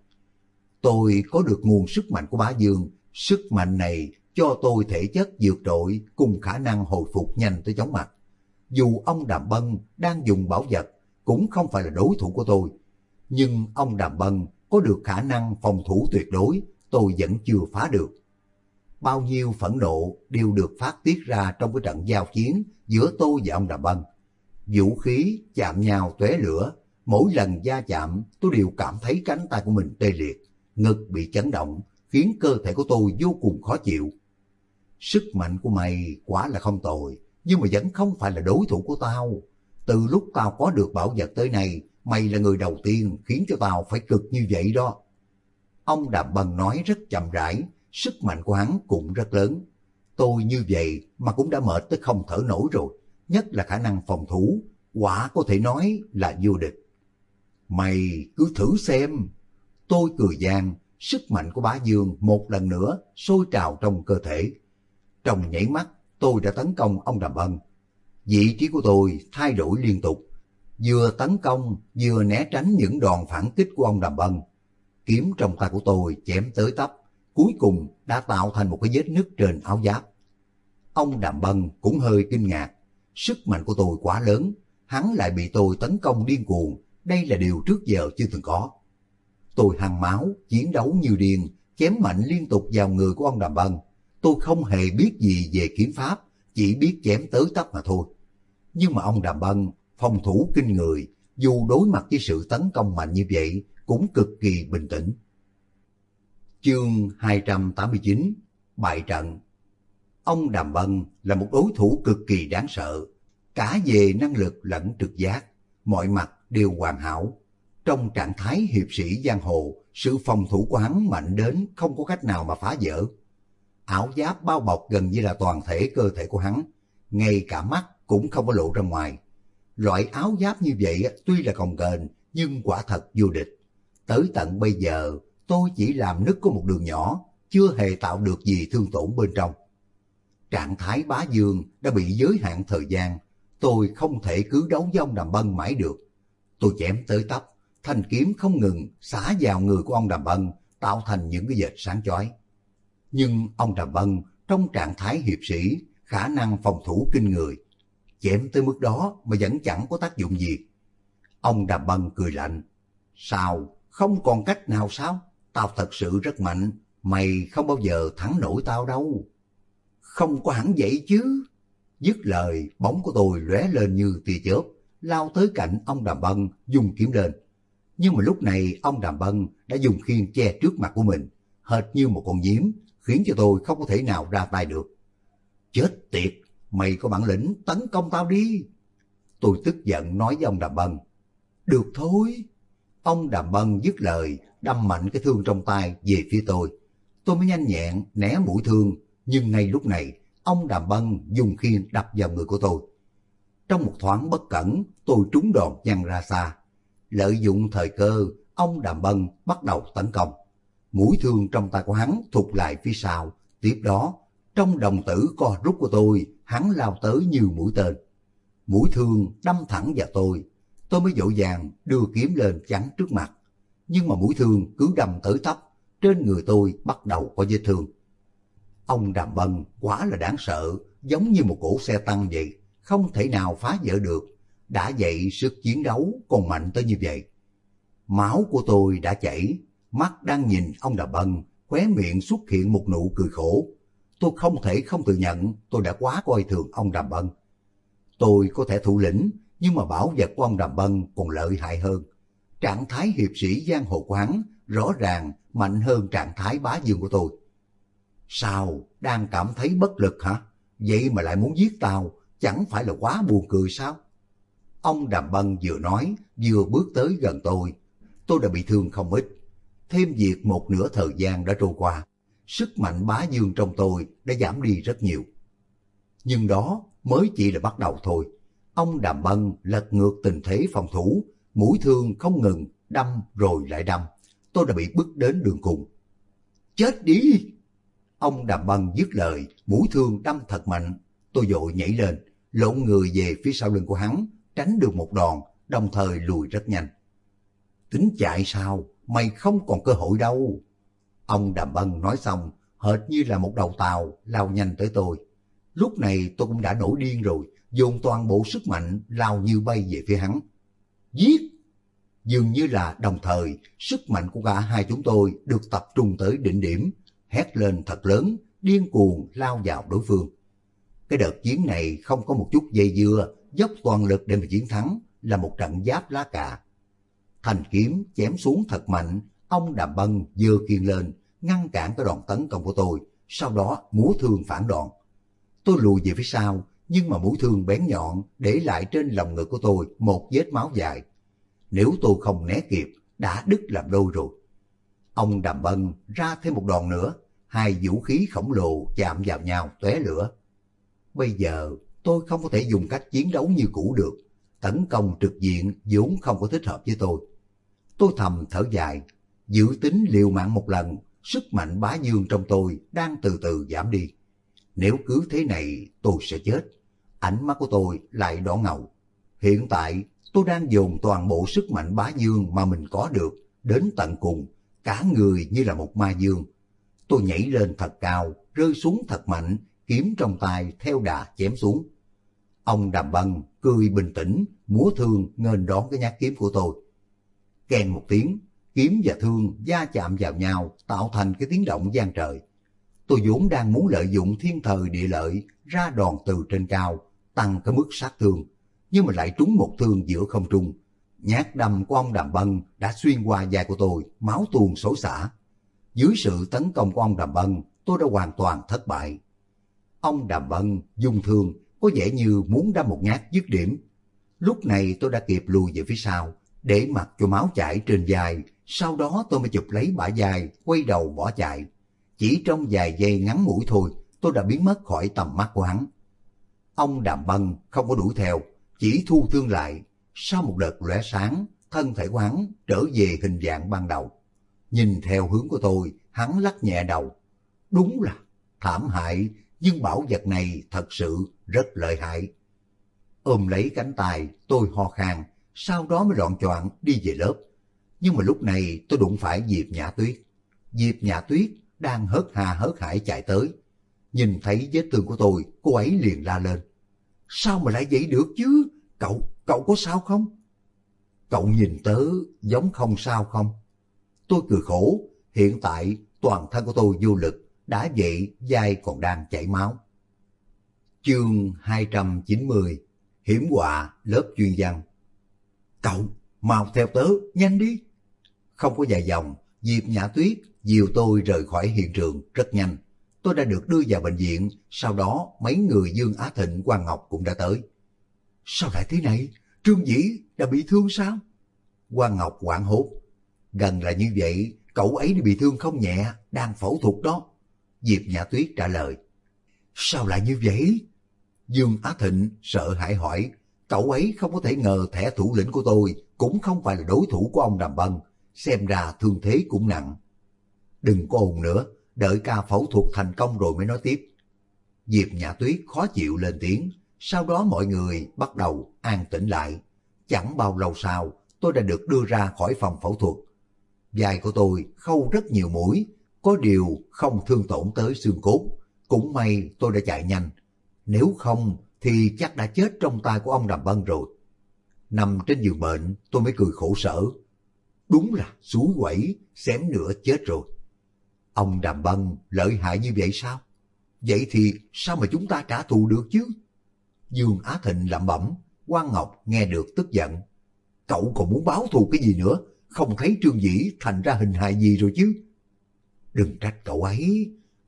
Tôi có được nguồn sức mạnh của Bá Dương. Sức mạnh này cho tôi thể chất vượt trội cùng khả năng hồi phục nhanh tới chóng mặt. Dù ông Đàm Bân đang dùng bảo vật cũng không phải là đối thủ của tôi. Nhưng ông Đàm Bân có được khả năng phòng thủ tuyệt đối, tôi vẫn chưa phá được. Bao nhiêu phẫn nộ đều được phát tiết ra trong cái trận giao chiến giữa tôi và ông Đàm Bân. Vũ khí chạm nhau tóe lửa, mỗi lần va chạm tôi đều cảm thấy cánh tay của mình tê liệt, ngực bị chấn động, khiến cơ thể của tôi vô cùng khó chịu. Sức mạnh của mày quả là không tồi, nhưng mà vẫn không phải là đối thủ của tao. Từ lúc tao có được bảo vật tới nay, mày là người đầu tiên khiến cho tao phải cực như vậy đó. Ông Đàm Bân nói rất chậm rãi, sức mạnh của hắn cũng rất lớn. Tôi như vậy mà cũng đã mệt tới không thở nổi rồi, nhất là khả năng phòng thủ, quả có thể nói là vô địch. Mày cứ thử xem. Tôi cười gian, sức mạnh của Bá Dương một lần nữa sôi trào trong cơ thể. Trong nhảy mắt, tôi đã tấn công ông Đàm Bân. Vị trí của tôi thay đổi liên tục, vừa tấn công vừa né tránh những đòn phản kích của ông Đàm Bân. Kiếm trong tay của tôi chém tới tấp, cuối cùng đã tạo thành một cái vết nứt trên áo giáp. Ông Đàm Bân cũng hơi kinh ngạc, sức mạnh của tôi quá lớn, hắn lại bị tôi tấn công điên cuồng, đây là điều trước giờ chưa từng có. Tôi hăng máu, chiến đấu như điên, chém mạnh liên tục vào người của ông Đàm Bân. Tôi không hề biết gì về kiếm pháp, chỉ biết chém tới tấp mà thôi. Nhưng mà ông Đàm Bân phòng thủ kinh người, dù đối mặt với sự tấn công mạnh như vậy cũng cực kỳ bình tĩnh. Chương 289: Bại trận. Ông Đàm Bân là một đối thủ cực kỳ đáng sợ, cả về năng lực lẫn trực giác, mọi mặt đều hoàn hảo. Trong trạng thái hiệp sĩ giang hồ, sự phòng thủ của hắn mạnh đến không có cách nào mà phá vỡ. Áo giáp bao bọc gần như là toàn thể cơ thể của hắn, ngay cả mắt cũng không có lộ ra ngoài. Loại áo giáp như vậy tuy là cồng kềnh nhưng quả thật vô địch. Tới tận bây giờ tôi chỉ làm nứt có một đường nhỏ, chưa hề tạo được gì thương tổn bên trong. Trạng thái Bá Dương đã bị giới hạn thời gian, tôi không thể cứ đấu với ông Đàm Bân mãi được. Tôi chém tới tấp, thanh kiếm không ngừng xả vào người của ông Đàm Bân, tạo thành những cái vệt sáng chói. Nhưng ông Đàm Bân trong trạng thái hiệp sĩ, khả năng phòng thủ kinh người, chém tới mức đó mà vẫn chẳng có tác dụng gì. Ông Đàm Bân cười lạnh. Sao, không còn cách nào sao? Tao thật sự rất mạnh, mày không bao giờ thắng nổi tao đâu. Không có hẳn vậy chứ. Dứt lời, bóng của tôi lóe lên như tia chớp, lao tới cạnh ông Đàm Bân, dùng kiếm lên. Nhưng mà lúc này ông Đàm Bân đã dùng khiên che trước mặt của mình, hệt như một con nhím, khiến cho tôi không có thể nào ra tay được. Chết tiệt, mày có bản lĩnh tấn công tao đi. Tôi tức giận nói với ông Đàm Bân. Được thôi. Ông Đàm Bân dứt lời, đâm mạnh cái thương trong tay về phía tôi. Tôi mới nhanh nhẹn né mũi thương, nhưng ngay lúc này ông Đàm Bân dùng khiên đập vào người của tôi. Trong một thoáng bất cẩn, tôi trúng đòn văng ra xa. Lợi dụng thời cơ, ông Đàm Bân bắt đầu tấn công. Mũi thương trong tay của hắn thụt lại phía sau. Tiếp đó, trong đồng tử co rút của tôi, hắn lao tới như mũi tên. Mũi thương đâm thẳng vào tôi mới vội vàng đưa kiếm lên chắn trước mặt. Nhưng mà mũi thương cứ đâm tới tấp, trên người tôi bắt đầu có vết thương. Ông Đàm Bân quá là đáng sợ, giống như một cỗ xe tăng vậy, không thể nào phá vỡ được. Đã vậy sức chiến đấu còn mạnh tới như vậy. Máu của tôi đã chảy, mắt đang nhìn ông Đàm Bân, khóe miệng xuất hiện một nụ cười khổ. Tôi không thể không thừa nhận tôi đã quá coi thường ông Đàm Bân. Tôi có thể thủ lĩnh, nhưng mà bảo vật của ông Đàm Bân còn lợi hại hơn. Trạng thái hiệp sĩ giang hồ của hắn rõ ràng mạnh hơn trạng thái Bá Dương của tôi. Sao, đang cảm thấy bất lực hả? Vậy mà lại muốn giết tao, chẳng phải là quá buồn cười sao? Ông Đàm Bân vừa nói, vừa bước tới gần tôi. Tôi đã bị thương không ít. Thêm việc một nửa thời gian đã trôi qua, sức mạnh bá dương trong tôi đã giảm đi rất nhiều. Nhưng đó mới chỉ là bắt đầu thôi. Ông Đàm Bân lật ngược tình thế phòng thủ, mũi thương không ngừng, đâm rồi lại đâm. Tôi đã bị bức đến đường cùng. Chết đi! Ông Đàm Bân dứt lời, mũi thương đâm thật mạnh. Tôi vội nhảy lên, lộn người về phía sau lưng của hắn, tránh được một đòn, đồng thời lùi rất nhanh. Tính chạy sao? Mày không còn cơ hội đâu. Ông Đàm Bân nói xong, hệt như là một đầu tàu lao nhanh tới tôi. Lúc này tôi cũng đã nổi điên rồi, dồn toàn bộ sức mạnh lao như bay về phía hắn. Giết! Dường như là đồng thời, sức mạnh của cả hai chúng tôi được tập trung tới đỉnh điểm, hét lên thật lớn, điên cuồng lao vào đối phương. Cái đợt chiến này không có một chút dây dưa, dốc toàn lực để mà chiến thắng, là một trận giáp lá cà. Thanh kiếm chém xuống thật mạnh, ông Đàm Bân giơ khiên lên, ngăn cản cái đòn tấn công của tôi, sau đó múa thương phản đòn. Tôi lùi về phía sau, nhưng mà mũi thương bén nhọn để lại trên lồng ngực của tôi một vết máu dài. Nếu tôi không né kịp, đã đứt làm đôi rồi. Ông Đàm Bân ra thêm một đòn nữa, hai vũ khí khổng lồ chạm vào nhau tóe lửa. Bây giờ tôi không có thể dùng cách chiến đấu như cũ được, tấn công trực diện vốn không có thích hợp với tôi. Tôi thầm thở dài, dự tính liều mạng một lần, sức mạnh bá dương trong tôi đang từ từ giảm đi. Nếu cứ thế này tôi sẽ chết. Ánh mắt của tôi lại đỏ ngầu. Hiện tại tôi đang dồn toàn bộ sức mạnh bá dương mà mình có được đến tận cùng, cả người như là một ma dương. Tôi nhảy lên thật cao, rơi xuống thật mạnh, kiếm trong tay theo đà chém xuống. Ông Đàm Bân cười bình tĩnh, múa thương nghênh đón cái nhát kiếm của tôi. Kèn một tiếng, kiếm và thương va chạm vào nhau tạo thành cái tiếng động vang trời. Tôi vốn đang muốn lợi dụng thiên thời địa lợi ra đòn từ trên cao, tăng cái mức sát thương, nhưng mà lại trúng một thương giữa không trung. Nhát đâm của ông Đàm Bân đã xuyên qua vai của tôi, máu tuôn xối xả. Dưới sự tấn công của ông Đàm Bân, tôi đã hoàn toàn thất bại. Ông Đàm Bân dung thương, có vẻ như muốn đâm một nhát dứt điểm. Lúc này tôi đã kịp lùi về phía sau, để mặc cho máu chảy trên vai, sau đó tôi mới chụp lấy bả vai, quay đầu bỏ chạy. Chỉ trong vài giây ngắn ngủi thôi, tôi đã biến mất khỏi tầm mắt của hắn. Ông Đàm Bân không có đuổi theo, chỉ thu thương lại. Sau một đợt lóe sáng, thân thể của hắn trở về hình dạng ban đầu. Nhìn theo hướng của tôi, hắn lắc nhẹ đầu. Đúng là thảm hại, nhưng bảo vật này thật sự rất lợi hại. Ôm lấy cánh tay, tôi ho khan, sau đó mới loạng choạng đi về lớp. Nhưng mà lúc này tôi đụng phải Diệp Nhã Tuyết. Diệp Nhã Tuyết đang hớt hà hớt hải chạy tới. Nhìn thấy vết thương của tôi, cô ấy liền la lên. Sao mà lại vậy được chứ? Cậu có sao không? Cậu nhìn tớ giống không sao không? Tôi cười khổ, hiện tại toàn thân của tôi vô lực, đã vậy vai còn đang chảy máu. Chương 290, hiểm họa lớp chuyên văn. Cậu, mau theo tớ, nhanh đi. Không có dài dòng, Diệp Nhã Tuyết dìu tôi rời khỏi hiện trường rất nhanh. Tôi đã được đưa vào bệnh viện, sau đó mấy người Dương Á Thịnh, Quang Ngọc cũng đã tới. Sao lại thế này? Trương Dĩ đã bị thương sao? Quang Ngọc hoảng hốt. Gần là như vậy, cậu ấy bị thương không nhẹ, đang phẫu thuật đó. Diệp Nhã Tuyết trả lời. Sao lại như vậy? Dương Á Thịnh sợ hãi hỏi. Cậu ấy không có thể ngờ thẻ thủ lĩnh của tôi cũng không phải là đối thủ của ông Đàm Bân, xem ra thương thế cũng nặng. Đừng có ồn nữa, đợi ca phẫu thuật thành công rồi mới nói tiếp. Diệp Nhã Tuyết khó chịu lên tiếng, sau đó mọi người bắt đầu an tĩnh lại. Chẳng bao lâu sau, tôi đã được đưa ra khỏi phòng phẫu thuật. Vai của tôi khâu rất nhiều mũi, có điều không thương tổn tới xương cốt. Cũng may tôi đã chạy nhanh, nếu không thì chắc đã chết trong tay của ông Đàm Bân rồi. Nằm trên giường bệnh, tôi mới cười khổ sở. Đúng là xúi quẩy, xém nữa chết rồi. Ông Đàm Bân lợi hại như vậy sao? Vậy thì sao mà chúng ta trả thù được chứ? Dương Á Thịnh lẩm bẩm. Quang Ngọc nghe được tức giận. Cậu còn muốn báo thù cái gì nữa? Không thấy Trương Dĩ thành ra hình hài gì rồi chứ? Đừng trách cậu ấy.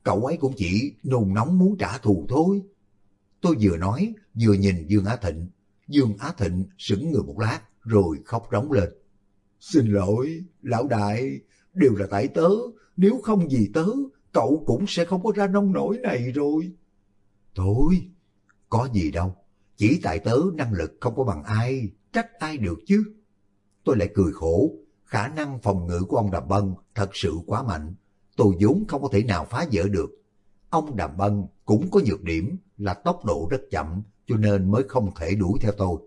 cậu ấy cũng chỉ nôn nóng muốn trả thù thôi. Tôi vừa nói, vừa nhìn Dương Á Thịnh. Dương Á Thịnh sững người một lát, rồi khóc rống lên. Xin lỗi, lão đại, đều là tại tớ, nếu không vì tớ, cậu cũng sẽ không có ra nông nổi này rồi. Thôi, có gì đâu, chỉ tại tớ năng lực không có bằng ai, trách ai được chứ. Tôi lại cười khổ, khả năng phòng ngự của ông Đàm Bân thật sự quá mạnh, tôi vốn không có thể nào phá vỡ được. Ông Đàm Bân cũng có nhược điểm là tốc độ rất chậm, cho nên mới không thể đuổi theo tôi.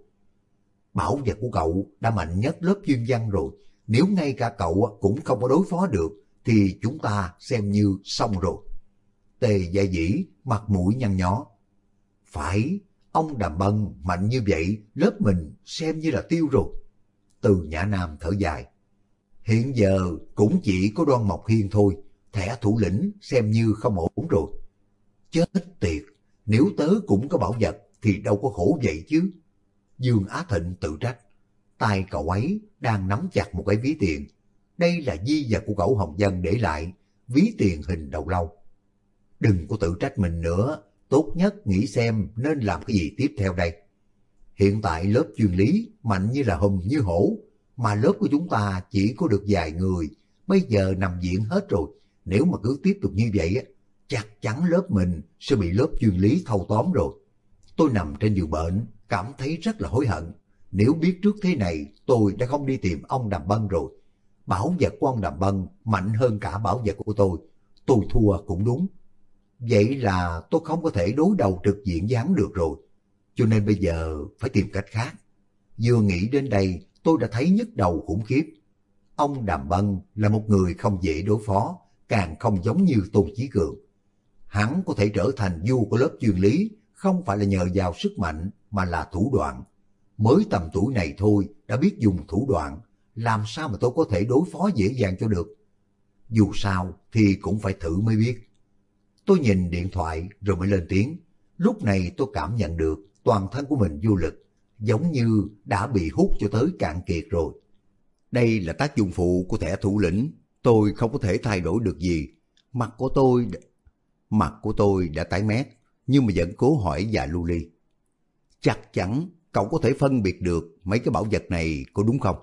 Bảo vật của cậu đã mạnh nhất lớp chuyên văn rồi, nếu ngay cả cậu cũng không có đối phó được, thì chúng ta xem như xong rồi. Tề Gia Dĩ mặt mũi nhăn nhó. Phải, ông Đàm Bân mạnh như vậy, lớp mình xem như là tiêu rồi. Từ Nhã Nam thở dài. Hiện giờ cũng chỉ có Đoan Mộc Hiên thôi, thẻ thủ lĩnh xem như không ổn rồi. Chết tiệt, nếu tớ cũng có bảo vật thì đâu có khổ vậy chứ. Dương Á Thịnh tự trách. Tay cậu ấy đang nắm chặt một cái ví tiền. Đây là di vật của cậu Hồng Dân để lại, ví tiền hình đầu lâu. Đừng có tự trách mình nữa, tốt nhất nghĩ xem nên làm cái gì tiếp theo đây. Hiện tại lớp chuyên lý mạnh như là hùng như hổ, mà lớp của chúng ta chỉ có được vài người, bây giờ nằm viện hết rồi. Nếu mà cứ tiếp tục như vậy, chắc chắn lớp mình sẽ bị lớp chuyên lý thâu tóm rồi. Tôi nằm trên giường bệnh, cảm thấy rất là hối hận. Nếu biết trước thế này, tôi đã không đi tìm ông Đàm Bân rồi. Bảo vật của ông Đàm Bân mạnh hơn cả bảo vật của tôi thua cũng đúng. Vậy là tôi không có thể đối đầu trực diện với hắn được rồi. Cho nên bây giờ phải tìm cách khác. Vừa nghĩ đến đây, tôi đã thấy nhức đầu khủng khiếp. Ông Đàm Bân là một người không dễ đối phó, càng không giống như Tôn Chí Cường. Hắn có thể trở thành vua của lớp chuyên lý, không phải là nhờ vào sức mạnh, mà là thủ đoạn. Mới tầm tuổi này thôi, đã biết dùng thủ đoạn, làm sao mà tôi có thể đối phó dễ dàng cho được. Dù sao thì cũng phải thử mới biết. Tôi nhìn điện thoại rồi mới lên tiếng. Lúc này tôi cảm nhận được toàn thân của mình vô lực, giống như đã bị hút cho tới cạn kiệt rồi. Đây là tác dụng phụ của thẻ thủ lĩnh, tôi không có thể thay đổi được gì. Mặt của tôi đã tái mét, nhưng mà vẫn cố hỏi Dạ Lưu Ly. Chắc chắn cậu có thể phân biệt được mấy cái bảo vật này có đúng không?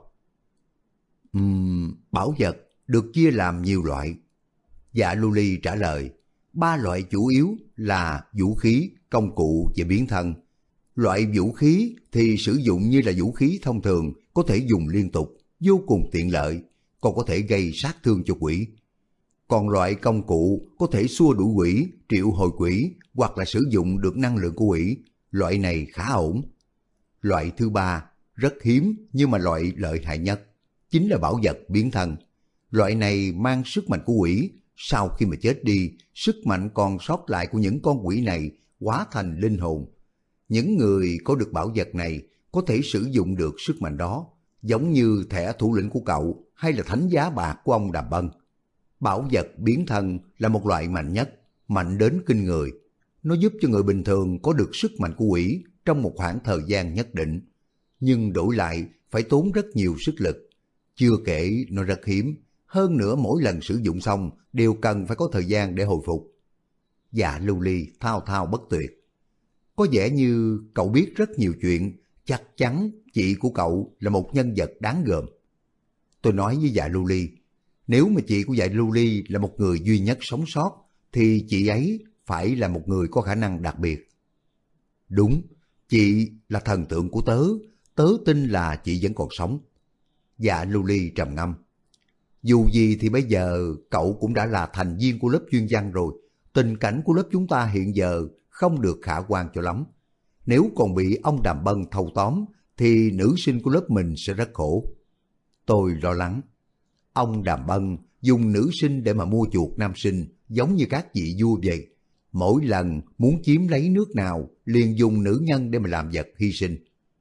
Bảo vật được chia làm nhiều loại. Dạ Lưu Ly trả lời, 3 loại chủ yếu là vũ khí, công cụ và biến thân. Loại vũ khí thì sử dụng như là vũ khí thông thường, có thể dùng liên tục, vô cùng tiện lợi, còn có thể gây sát thương cho quỷ. Còn loại công cụ có thể xua đuổi quỷ, triệu hồi quỷ, hoặc là sử dụng được năng lượng của quỷ, loại này khá ổn. Loại thứ 3 rất hiếm nhưng mà loại lợi hại nhất, chính là bảo vật biến thân. Loại này mang sức mạnh của quỷ, sau khi mà chết đi, sức mạnh còn sót lại của những con quỷ này hóa thành linh hồn. Những người có được bảo vật này có thể sử dụng được sức mạnh đó, giống như thẻ thủ lĩnh của cậu hay là thánh giá bạc của ông Đàm Bân. Bảo vật biến thân là một loại mạnh nhất, mạnh đến kinh người. Nó giúp cho người bình thường có được sức mạnh của quỷ trong một khoảng thời gian nhất định, nhưng đổi lại phải tốn rất nhiều sức lực. Chưa kể nó rất hiếm, hơn nữa mỗi lần sử dụng xong đều cần phải có thời gian để hồi phục. Dạ Lưu Ly thao thao bất tuyệt. Có vẻ như cậu biết rất nhiều chuyện, chắc chắn chị của cậu là một nhân vật đáng gờm. Tôi nói với Dạ Lưu Ly, nếu mà chị của Dạ Lưu Ly là một người duy nhất sống sót, thì chị ấy phải là một người có khả năng đặc biệt. Đúng, chị là thần tượng của tớ, tớ tin là chị vẫn còn sống. Dạ Lưu Ly trầm ngâm. Dù gì thì bây giờ cậu cũng đã là thành viên của lớp chuyên văn rồi, tình cảnh của lớp chúng ta hiện giờ không được khả quan cho lắm. Nếu còn bị ông Đàm Bân thâu tóm, thì nữ sinh của lớp mình sẽ rất khổ. Tôi lo lắng. Ông Đàm Bân dùng nữ sinh để mà mua chuộc nam sinh, giống như các vị vua vậy. Mỗi lần muốn chiếm lấy nước nào, liền dùng nữ nhân để mà làm vật hy sinh.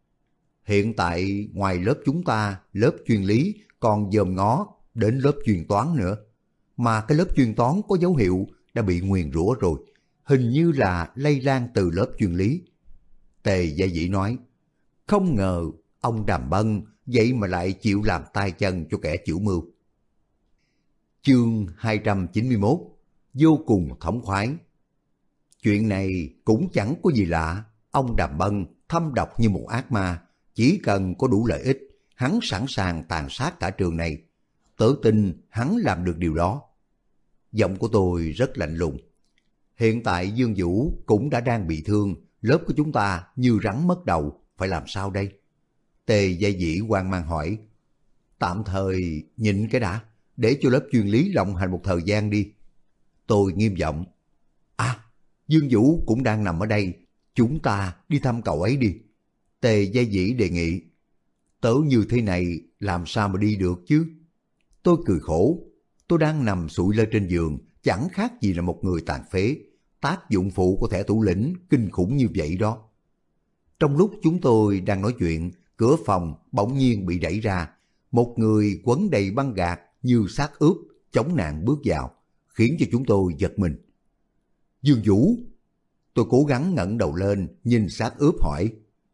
Hiện tại ngoài lớp chúng ta, lớp chuyên lý còn dòm ngó đến lớp chuyên toán nữa. Mà cái lớp chuyên toán có dấu hiệu đã bị nguyền rủa rồi, hình như là lây lan từ lớp chuyên lý. Tề Gia Dĩ nói, không ngờ ông Đàm Bân vậy mà lại chịu làm tay chân cho kẻ chủ mưu. Chương 291, vô cùng thống khoái. Chuyện này cũng chẳng có gì lạ, ông Đàm Bân thâm độc như một ác ma, chỉ cần có đủ lợi ích, hắn sẵn sàng tàn sát cả trường này. Tớ tin hắn làm được điều đó. Giọng của tôi rất lạnh lùng. Hiện tại Dương Vũ cũng đã đang bị thương, lớp của chúng ta như rắn mất đầu, phải làm sao đây? Tề Gia Dĩ hoang mang hỏi. Tạm thời nhịn cái đã, để cho lớp chuyên lý lộng hành một thời gian đi. Tôi nghiêm giọng. À, Dương Vũ cũng đang nằm ở đây, chúng ta đi thăm cậu ấy đi. Tề Gia Dĩ đề nghị. Tớ như thế này làm sao mà đi được chứ? Tôi cười khổ. Tôi đang nằm sụi lơ trên giường, chẳng khác gì là một người tàn phế. Tác dụng phụ của thẻ thủ lĩnh kinh khủng như vậy đó. Trong lúc chúng tôi đang nói chuyện, cửa phòng bỗng nhiên bị đẩy ra. Một người quấn đầy băng gạc như xác ướp, chống nạn bước vào, khiến cho chúng tôi giật mình. Dương Vũ! Tôi cố gắng ngẩng đầu lên, nhìn xác ướp hỏi.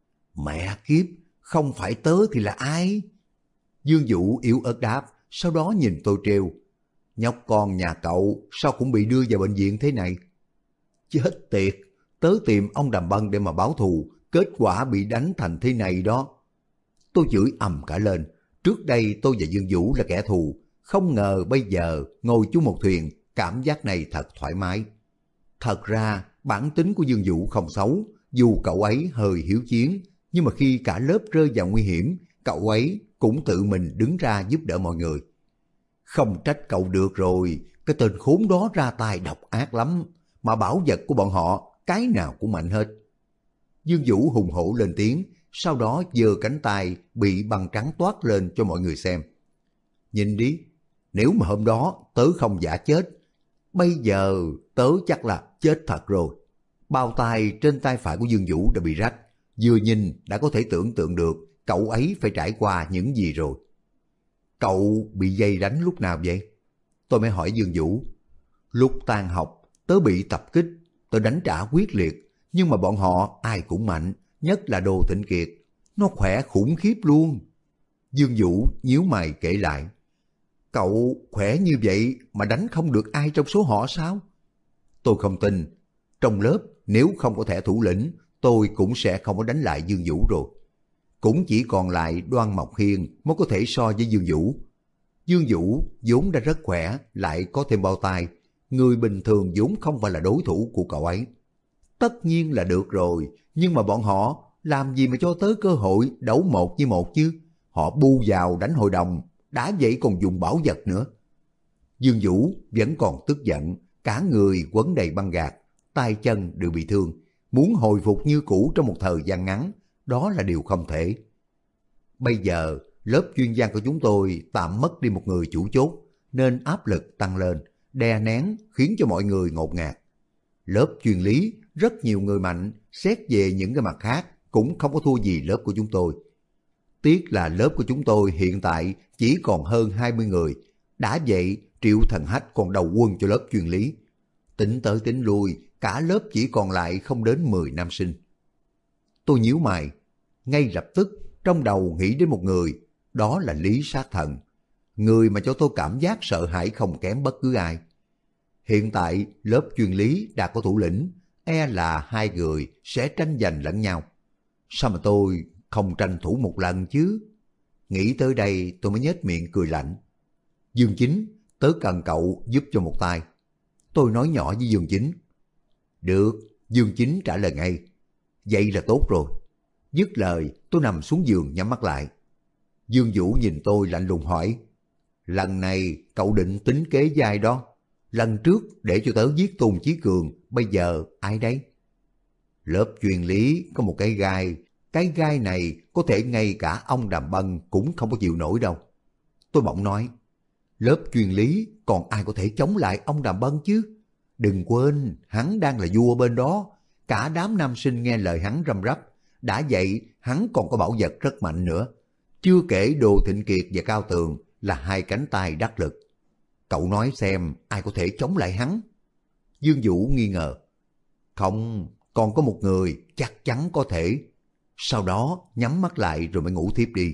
Mẹ kiếp, không phải tớ thì là ai? Dương Vũ yếu ớt đáp, sau đó nhìn tôi trêu. Nhóc con nhà cậu sao cũng bị đưa vào bệnh viện thế này? Chết tiệt, tớ tìm ông Đàm Bân để mà báo thù, kết quả bị đánh thành thế này đó. Tôi chửi ầm cả lên. Trước đây tôi và Dương Vũ là kẻ thù, không ngờ bây giờ ngồi chung một thuyền, cảm giác này thật thoải mái. Thật ra bản tính của Dương Vũ không xấu, dù cậu ấy hơi hiếu chiến, nhưng mà khi cả lớp rơi vào nguy hiểm, cậu ấy cũng tự mình đứng ra giúp đỡ mọi người. Không trách cậu được rồi, cái tên khốn đó ra tay độc ác lắm, mà bảo vật của bọn họ cái nào cũng mạnh hết. Dương Vũ hùng hổ lên tiếng, sau đó giơ cánh tay bị băng trắng toát lên cho mọi người xem. Nhìn đi, nếu mà hôm đó tớ không giả chết, bây giờ tớ chắc là chết thật rồi. Bao tay trên tay phải của Dương Vũ đã bị rách, vừa nhìn đã có thể tưởng tượng được cậu ấy phải trải qua những gì rồi. Cậu bị dây đánh lúc nào vậy? Tôi mới hỏi Dương Vũ. Lúc tan học, tớ bị tập kích, tớ đánh trả quyết liệt, nhưng mà bọn họ ai cũng mạnh, nhất là Đồ Thịnh Kiệt, nó khỏe khủng khiếp luôn. Dương Vũ nhíu mày kể lại. Cậu khỏe như vậy mà đánh không được ai trong số họ sao? Tôi không tin. Trong lớp nếu không có thẻ thủ lĩnh, tôi cũng sẽ không có đánh lại Dương Vũ rồi. Cũng chỉ còn lại Đoan Mộc Hiên mới có thể so với Dương Vũ. Dương Vũ vốn đã rất khỏe, lại có thêm bao tay, người bình thường vốn không phải là đối thủ của cậu ấy. Tất nhiên là được rồi, nhưng mà bọn họ làm gì mà cho tới cơ hội đấu một với một chứ? Họ bu vào đánh hội đồng, đã vậy còn dùng bảo vật nữa. Dương Vũ vẫn còn tức giận, cả người quấn đầy băng gạc, tay chân đều bị thương, muốn hồi phục như cũ trong một thời gian ngắn, đó là điều không thể. Bây giờ, lớp chuyên văn của chúng tôi tạm mất đi một người chủ chốt, nên áp lực tăng lên, đè nén khiến cho mọi người ngột ngạt. Lớp chuyên lý, rất nhiều người mạnh, xét về những cái mặt khác cũng không có thua gì lớp của chúng tôi. Tiếc là lớp của chúng tôi hiện tại chỉ còn hơn 20 người, đã vậy Triệu Thần Hách còn đầu quân cho lớp chuyên lý. Tính tới tính lui, cả lớp chỉ còn lại không đến 10 nam sinh. Tôi nhíu mày, ngay lập tức trong đầu nghĩ đến một người, đó là Lý Sát Thần. Người mà cho tôi cảm giác sợ hãi không kém bất cứ ai. Hiện tại lớp chuyên lý đã có thủ lĩnh, e là hai người sẽ tranh giành lẫn nhau. Sao mà tôi không tranh thủ một lần chứ? Nghĩ tới đây tôi mới nhếch miệng cười lạnh. Dương Chính, tớ cần cậu giúp cho một tay. Tôi nói nhỏ với Dương Chính. Được, Dương Chính trả lời ngay. Vậy là tốt rồi. Dứt lời tôi nằm xuống giường nhắm mắt lại. Dương Vũ nhìn tôi lạnh lùng hỏi. Lần này cậu định tính kế với ai đó? Lần trước để cho tớ giết Tôn Chí Cường, bây giờ ai đấy? Lớp chuyên lý có một cái gai này có thể ngay cả ông Đàm Bân cũng không có chịu nổi đâu. Tôi bỗng nói, lớp chuyên lý còn ai có thể chống lại ông Đàm Bân chứ? Đừng quên, hắn đang là vua bên đó, cả đám nam sinh nghe lời hắn răm rắp, đã vậy hắn còn có bảo vật rất mạnh nữa. Chưa kể Đồ Thịnh Kiệt và Cao Tường là hai cánh tay đắc lực. Cậu nói xem ai có thể chống lại hắn? Dương Vũ nghi ngờ. Không, còn có một người chắc chắn có thể. Sau đó nhắm mắt lại rồi mới ngủ thiếp đi.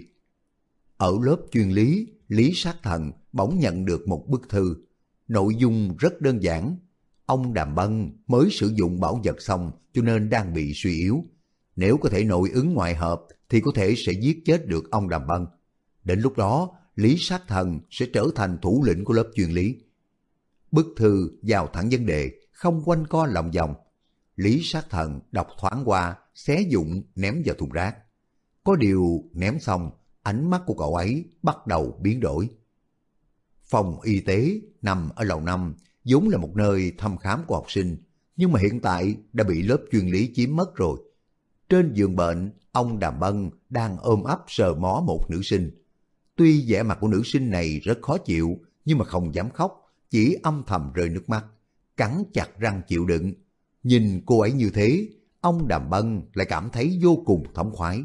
Ở lớp chuyên lý, Lý Sát Thần bỗng nhận được một bức thư. Nội dung rất đơn giản. Ông Đàm Bân mới sử dụng bảo vật xong cho nên đang bị suy yếu. Nếu có thể nội ứng ngoại hợp thì có thể sẽ giết chết được ông Đàm Bân. Đến lúc đó, Lý Sát Thần sẽ trở thành thủ lĩnh của lớp chuyên lý. Bức thư vào thẳng vấn đề, không quanh co lòng vòng. Lý Sát Thần đọc thoáng qua, xé dụng ném vào thùng rác. Có điều ném xong, ánh mắt của cậu ấy bắt đầu biến đổi. Phòng y tế nằm ở lầu 5, vốn là một nơi thăm khám của học sinh, nhưng mà hiện tại đã bị lớp chuyên lý chiếm mất rồi. Trên giường bệnh, ông Đàm Bân đang ôm ấp sờ mó một nữ sinh. Tuy vẻ mặt của nữ sinh này rất khó chịu, nhưng mà không dám khóc, chỉ âm thầm rơi nước mắt, cắn chặt răng chịu đựng. Nhìn cô ấy như thế, ông Đàm Bân lại cảm thấy vô cùng thống khoái.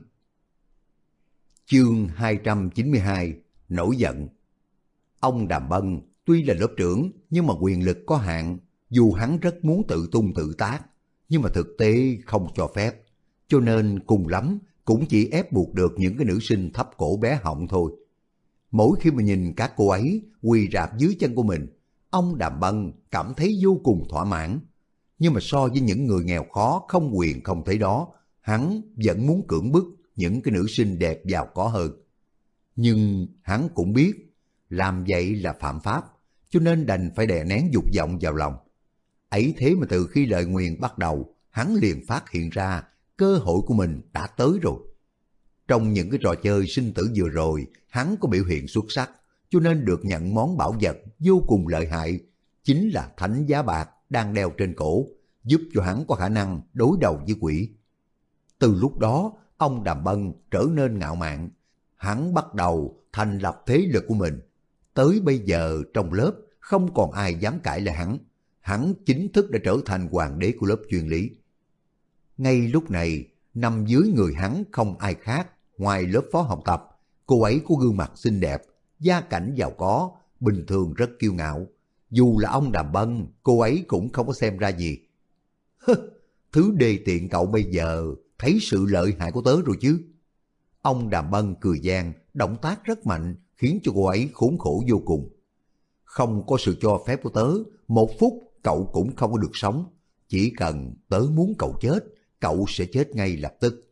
Chương 292: Nổi giận. Ông Đàm Bân tuy là lớp trưởng nhưng mà quyền lực có hạn, dù hắn rất muốn tự tung tự tác, nhưng mà thực tế không cho phép, cho nên cùng lắm cũng chỉ ép buộc được những cái nữ sinh thấp cổ bé họng thôi. Mỗi khi mà nhìn các cô ấy quỳ rạp dưới chân của mình, ông Đàm Bân cảm thấy vô cùng thỏa mãn. Nhưng mà so với những người nghèo khó không quyền không thấy đó, hắn vẫn muốn cưỡng bức những cái nữ sinh đẹp giàu có hơn. Nhưng hắn cũng biết làm vậy là phạm pháp, cho nên đành phải đè nén dục vọng vào lòng. Ấy thế mà từ khi lời nguyền bắt đầu, hắn liền phát hiện ra cơ hội của mình đã tới rồi. Trong những cái trò chơi sinh tử vừa rồi, hắn có biểu hiện xuất sắc, cho nên được nhận món bảo vật vô cùng lợi hại, chính là thánh giá bạc đang đeo trên cổ, giúp cho hắn có khả năng đối đầu với quỷ. Từ lúc đó, ông Đàm Bân trở nên ngạo mạn, hắn bắt đầu thành lập thế lực của mình. Tới bây giờ trong lớp không còn ai dám cãi lại hắn chính thức đã trở thành hoàng đế của lớp chuyên lý. Ngay lúc này, nằm dưới người hắn không ai khác ngoài lớp phó học tập. Cô ấy có gương mặt xinh đẹp, gia cảnh giàu có, bình thường rất kiêu ngạo. Dù là ông Đàm Bân, cô ấy cũng không có xem ra gì. Thứ đê tiện cậu bây giờ thấy sự lợi hại của tớ rồi chứ. Ông Đàm Bân cười gian, động tác rất mạnh, khiến cho cô ấy khốn khổ vô cùng. Không có sự cho phép của tớ, một phút cậu cũng không có được sống. Chỉ cần tớ muốn cậu chết, cậu sẽ chết ngay lập tức.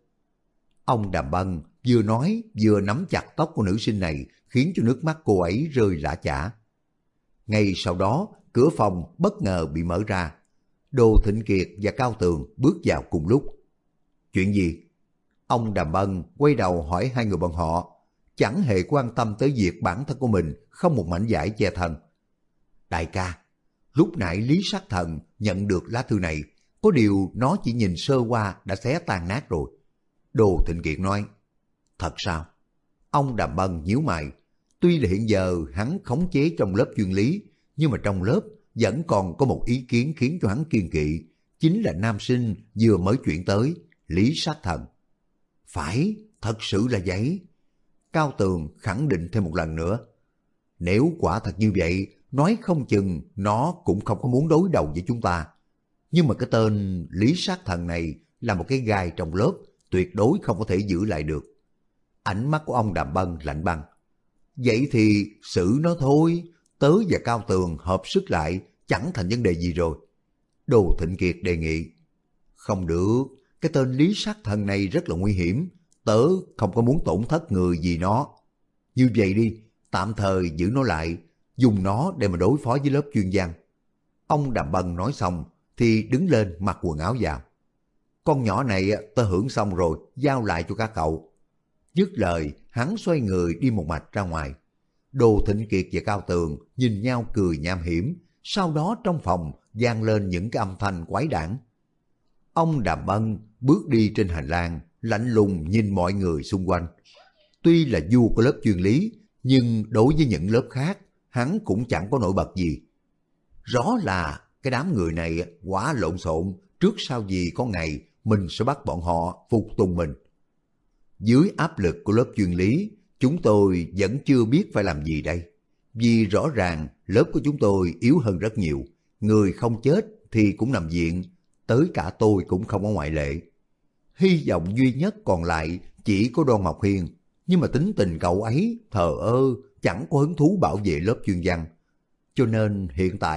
Ông Đàm Bân vừa nói vừa nắm chặt tóc của nữ sinh này, khiến cho nước mắt cô ấy rơi lã chã. Ngay sau đó, cửa phòng bất ngờ bị mở ra. Đồ Thịnh Kiệt và Cao Tường bước vào cùng lúc. Chuyện gì? Ông Đàm Bân quay đầu hỏi hai người bọn họ, chẳng hề quan tâm tới việc bản thân của mình không một mảnh vải che thân. Đại ca, lúc nãy Lý Sát Thần nhận được lá thư này, có điều nó chỉ nhìn sơ qua đã xé tan nát rồi. Đồ Thịnh Kiệt nói. Thật sao? Ông Đàm Bân nhíu mày. Tuy là hiện giờ hắn khống chế trong lớp chuyên lý, nhưng mà trong lớp vẫn còn có một ý kiến khiến cho hắn kiêng kỵ, chính là nam sinh vừa mới chuyển tới, Lý Sát Thần. Phải, thật sự là vậy. Cao Tường khẳng định thêm một lần nữa. Nếu quả thật như vậy, nói không chừng nó cũng không có muốn đối đầu với chúng ta. Nhưng mà cái tên Lý Sát Thần này là một cái gai trong lớp, tuyệt đối không có thể giữ lại được. Ánh mắt của ông Đàm Bân lạnh băng. Vậy thì xử nó thôi, tớ và Cao Tường hợp sức lại chẳng thành vấn đề gì rồi. Đồ Thịnh Kiệt đề nghị. Không được, cái tên Lý Sát Thần này rất là nguy hiểm, tớ không có muốn tổn thất người vì nó. Như vậy đi, tạm thời giữ nó lại, dùng nó để mà đối phó với lớp chuyên văn. Ông Đàm Bân nói xong thì đứng lên mặc quần áo vào. Con nhỏ này tớ hưởng xong rồi, giao lại cho các cậu. Dứt lời, hắn xoay người đi một mạch ra ngoài. Đồ Thịnh Kiệt và Cao Tường nhìn nhau cười nham hiểm, sau đó trong phòng vang lên những cái âm thanh quái đản. Ông Đàm Bân bước đi trên hành lang, lạnh lùng nhìn mọi người xung quanh. Tuy là vua của lớp chuyên lý, nhưng đối với những lớp khác, hắn cũng chẳng có nổi bật gì. Rõ là cái đám người này quá lộn xộn, trước sau gì có ngày mình sẽ bắt bọn họ phục tùng mình. Dưới áp lực của lớp chuyên lý, chúng tôi vẫn chưa biết phải làm gì đây. Vì rõ ràng lớp của chúng tôi yếu hơn rất nhiều, người không chết thì cũng nằm viện, tới cả tôi cũng không có ngoại lệ. Hy vọng duy nhất còn lại chỉ có Đoan Mộc Hiên, nhưng mà tính tình cậu ấy thờ ơ, chẳng có hứng thú bảo vệ lớp chuyên văn. Cho nên hiện tại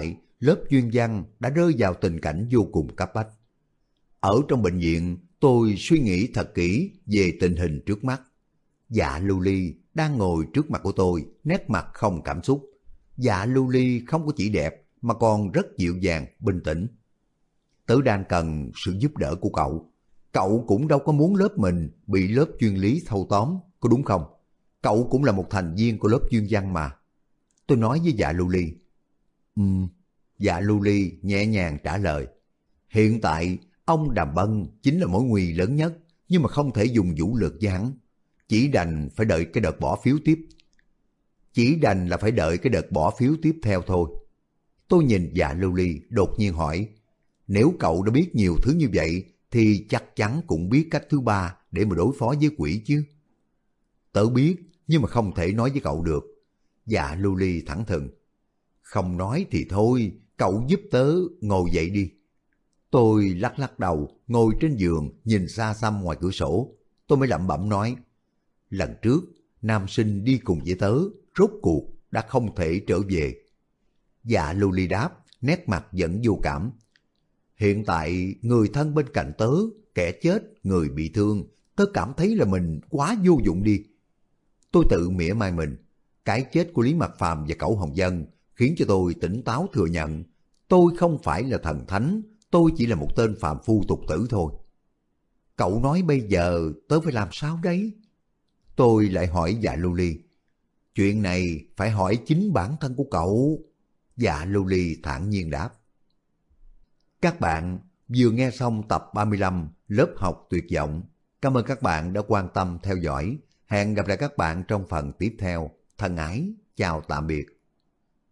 lớp chuyên văn đã rơi vào tình cảnh vô cùng cấp bách. Ở trong bệnh viện, tôi suy nghĩ thật kỹ về tình hình trước mắt. Dạ Lưu Ly đang ngồi trước mặt của tôi, nét mặt không cảm xúc. Dạ Lưu Ly không có chỉ đẹp mà còn rất dịu dàng, bình tĩnh. Tớ đang cần sự giúp đỡ của cậu. Cậu cũng đâu có muốn lớp mình bị lớp chuyên lý thâu tóm, có đúng không? Cậu cũng là một thành viên của lớp chuyên văn mà. Tôi nói với dạ Lưu Ly. Dạ Lưu Ly nhẹ nhàng trả lời. Hiện tại, ông Đàm Bân chính là mối nguy lớn nhất, nhưng mà không thể dùng vũ lực với hắn. Chỉ đành phải đợi cái đợt bỏ phiếu tiếp. Chỉ đành là phải đợi cái đợt bỏ phiếu tiếp theo thôi. Tôi nhìn dạ Lưu Ly đột nhiên hỏi. Nếu cậu đã biết nhiều thứ như vậy, thì chắc chắn cũng biết cách thứ ba để mà đối phó với quỷ chứ. Tớ biết, nhưng mà không thể nói với cậu được. Dạ Lưu Ly thẳng thừng. Không nói thì thôi, cậu giúp tớ ngồi dậy đi. Tôi lắc lắc đầu, ngồi trên giường, nhìn xa xăm ngoài cửa sổ. Tôi mới lẩm bẩm nói. Lần trước, nam sinh đi cùng với tớ, rốt cuộc đã không thể trở về. Dạ Lưu Ly đáp, nét mặt vẫn vô cảm. Hiện tại, người thân bên cạnh tớ, kẻ chết, người bị thương, tớ cảm thấy là mình quá vô dụng đi. Tôi tự mỉa mai mình. Cái chết của Lý Mạc Phàm và Cẩu Hồng Vân khiến cho tôi tỉnh táo thừa nhận. Tôi không phải là thần thánh, tôi chỉ là một tên phàm phu tục tử thôi. Cậu nói bây giờ tớ phải làm sao đấy? Tôi lại hỏi dạ Lưu Ly. Chuyện này phải hỏi chính bản thân của cậu. Dạ Lưu Ly thản nhiên đáp. Các bạn vừa nghe xong tập 35 lớp học tuyệt vọng. Cảm ơn các bạn đã quan tâm theo dõi. Hẹn gặp lại các bạn trong phần tiếp theo. Thân ái, chào tạm biệt.